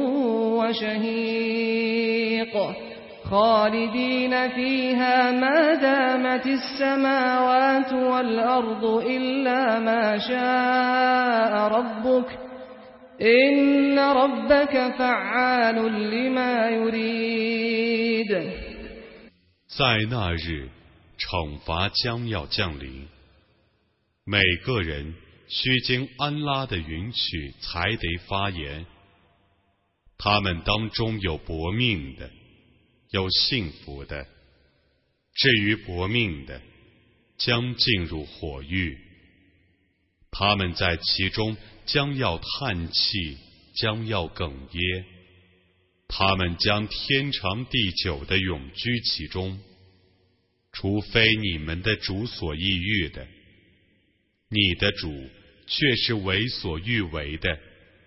وشهيق خالدين فيها ما دامت السماوات والأرض إلا ما شاء ربك إن ربك فعال لما يريد。 在那日，惩罚将要降临，每个人须经安拉的允许才得发言。他们当中有薄命的，有幸福的。至于薄命的，将进入火狱，他们在其中将要叹气，将要哽咽，他们将天长地久地永居其中，除非你们的主所抑郁的，你的主却是为所欲为的。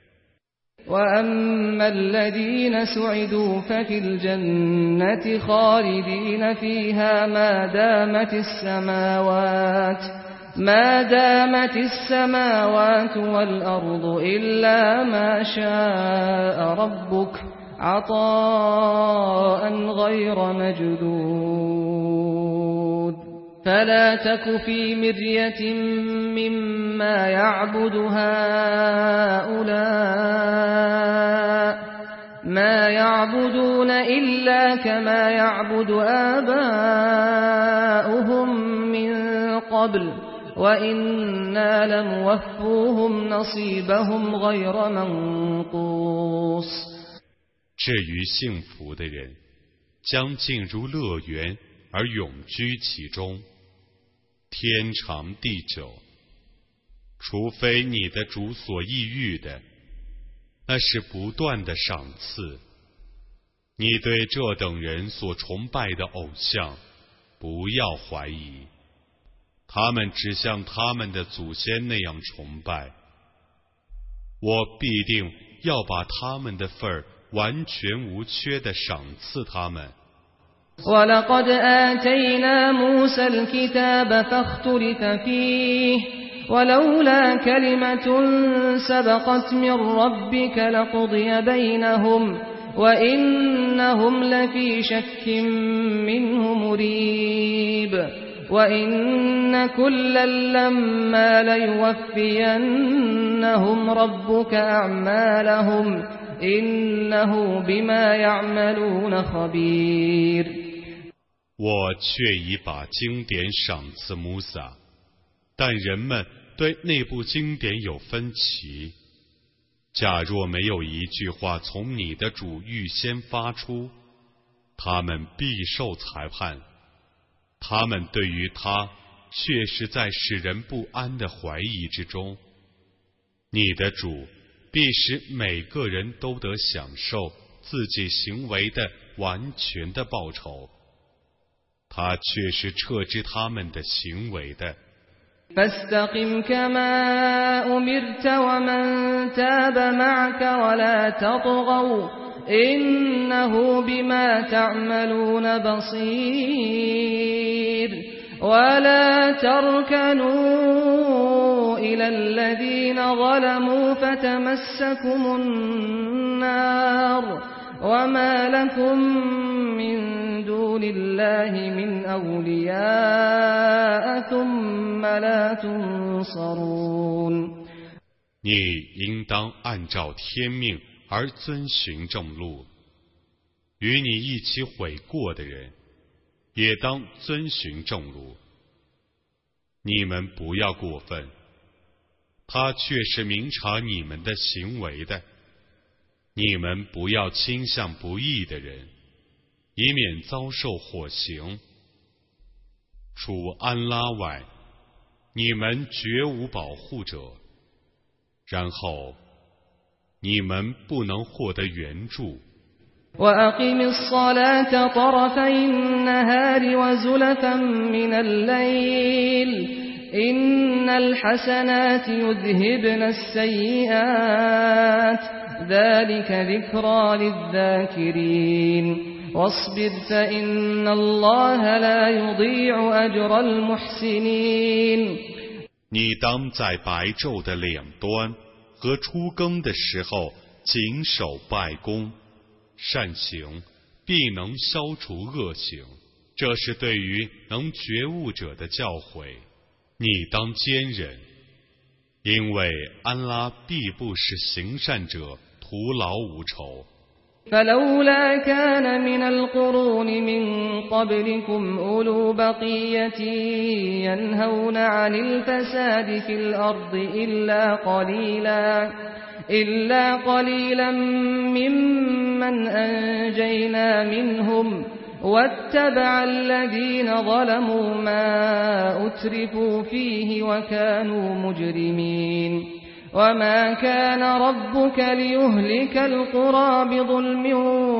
وأما الذين سعدوا ففي الجنة خالدين فيها ما دامت السماوات والأرض إلا ما شاء ربك عطاء غير مجدود فلا تك في مرية مما يعبد هؤلاء ما يعبدون إلا كما يعبد آباؤهم من قبل وإنا لموفوهم نصيبهم غير منقوص。 至于幸福的人，将进入乐园而永居其中，天长地久，除非你的主所抑郁的，那是不断的赏赐。你对这等人所崇拜的偶像，不要怀疑，他们只像他们的祖先那样崇拜，我必定要把他们的份儿完全无缺地赏赐他们。 وَلَقَدْ آتَيْنَا مُوسَى الْكِتَابَ فَاخْتُلِفَ فِيهِ وَلَوْلَا كَلِمَةٌ سَبَقَتْ مِنْ رَبِّكَ لَقُضِيَ بَيْنَهُمْ وَإِنَّهُمْ لَفِي شَكٍّ مِّنْهُ مُرِيبٍ وَإِنَّ كُلًّا لَّمَّا لَيُوَفِّيَنَّهُمْ رَبُّكَ أَعْمَالَهُمْ إِنَّهُ بِمَا يَعْمَلُونَ خَبِيرٌ。 我却已把经典赏赐穆萨，但人们对那部经典有分歧。假若没有一句话从你的主预先发出，他们必受裁判。他们对于他却是在使人不安的怀疑之中。你的主必使每个人都得享受自己行为的完全的报酬，他却是撤知他们的行为的。 فاستقم كما أمرت ومن تاب معك ولا تطغوا إنه بما تعملون بصير ولا تركنوا إلى الذين ظلموا فتمسكم النار وما لكم من دون الله من أولياء ثم لا تنصرون。 你应当按照天命而遵循正路，与你一起悔过的人也当遵循正路。你们不要过分，他却是明察你们的行为的。你们不要倾向不义的人，以免遭受火刑。除安拉外，你们绝无保护者。然后，你们不能获得援助。 وَأَقِمِ الصَّلَاةَ طَرَفَيِ النَّهَارِ وَزُلَفًا مِنَ اللَّيْلِ إن الحسنات يذهبن السيئات ذلك ذكرى للذاكرين واصبر فإن الله لا يضيع أجر المحسنين 你当在白昼的两端和出更的时候谨守拜功，善行必能消除恶行，这是对于能觉悟者的教诲。你当坚忍，因为安拉必不使行善者徒劳无酬。 فلولا كان من القرون من قبلكم أولو بقية ينهون عن الفساد في الأرض إلا قليلا ممن أنجينا منهم واتبع الذين ظلموا ما أترفوا فيه وكانوا مجرمين وما كان ربك ليهلك القرى بظلم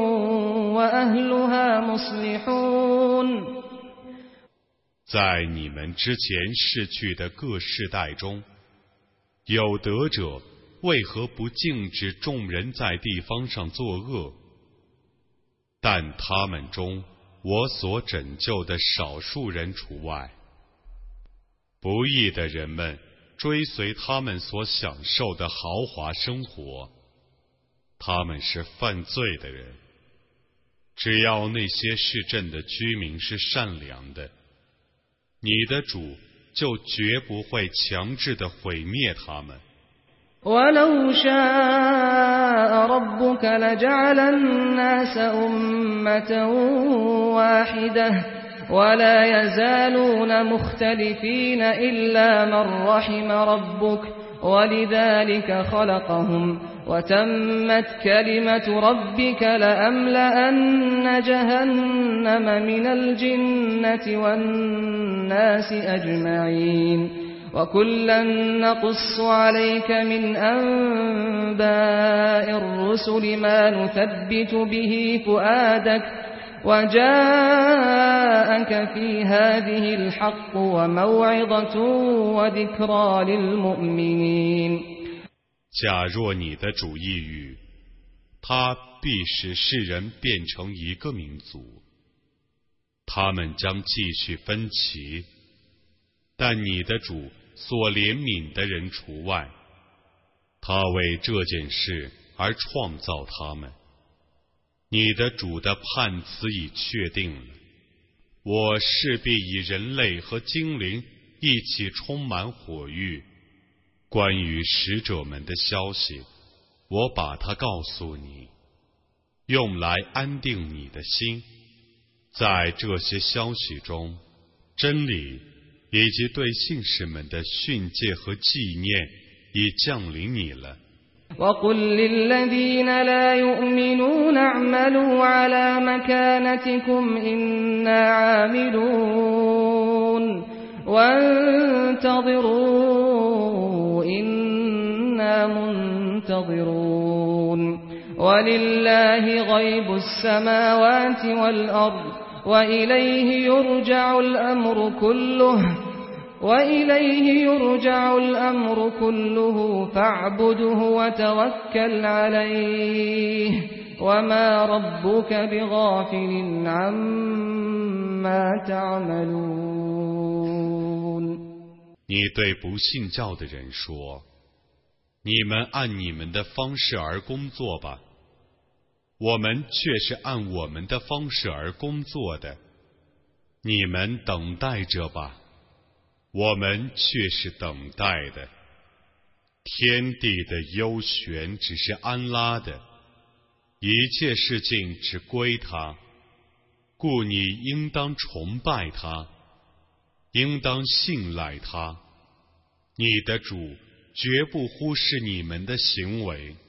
وأهلها مصلحون 在你们之前逝去的各世代中，有德者为何不禁止众人在地方上作恶？但他们中我所拯救的少数人除外。不义的人们追随他们所享受的豪华生活，他们是犯罪的人。只要那些市镇的居民是善良的，你的主就绝不会强制地毁灭他们。 ولو شاء ربك لجعل الناس أمة واحدة ولا يزالون مختلفين إلا من رحم ربك ولذلك خلقهم وتمت كلمة ربك لأملأن جهنم من الجنة والناس أجمعين وكلا نقص عليك من أنباء الرسل ما نثبت به فؤادك وجاءك في هذه الحق وموعظة وذكرى للمؤمنين 假若你的主意语，他必使世人变成一个民族，他们将继续分歧，但你的主所怜悯的人除外，他为这件事而创造他们。你的主的判词已确定了，我势必以人类和精灵一起充满火狱。关于使者们的消息，我把它告诉你，用来安定你的心。在这些消息中，真理以及对信士们的训诫和纪念已降临你了。 وقل للذين لا يؤمنون اعملوا على مكانتكم إنا عاملون وانتظروا إنا منتظرون ولله غيب السماوات والأرض وإليه يرجع الأمر كله فاعبده وتوكل عليه وما ربك بغافل عما تعملون 你对不信教的人说，你们按你们的方式而工作吧，我们却是按我们的方式而工作的，你们等待着吧，我们却是等待的。天地的幽玄只是安拉的，一切事情只归他，故你应当崇拜他，应当信赖他。你的主绝不忽视你们的行为。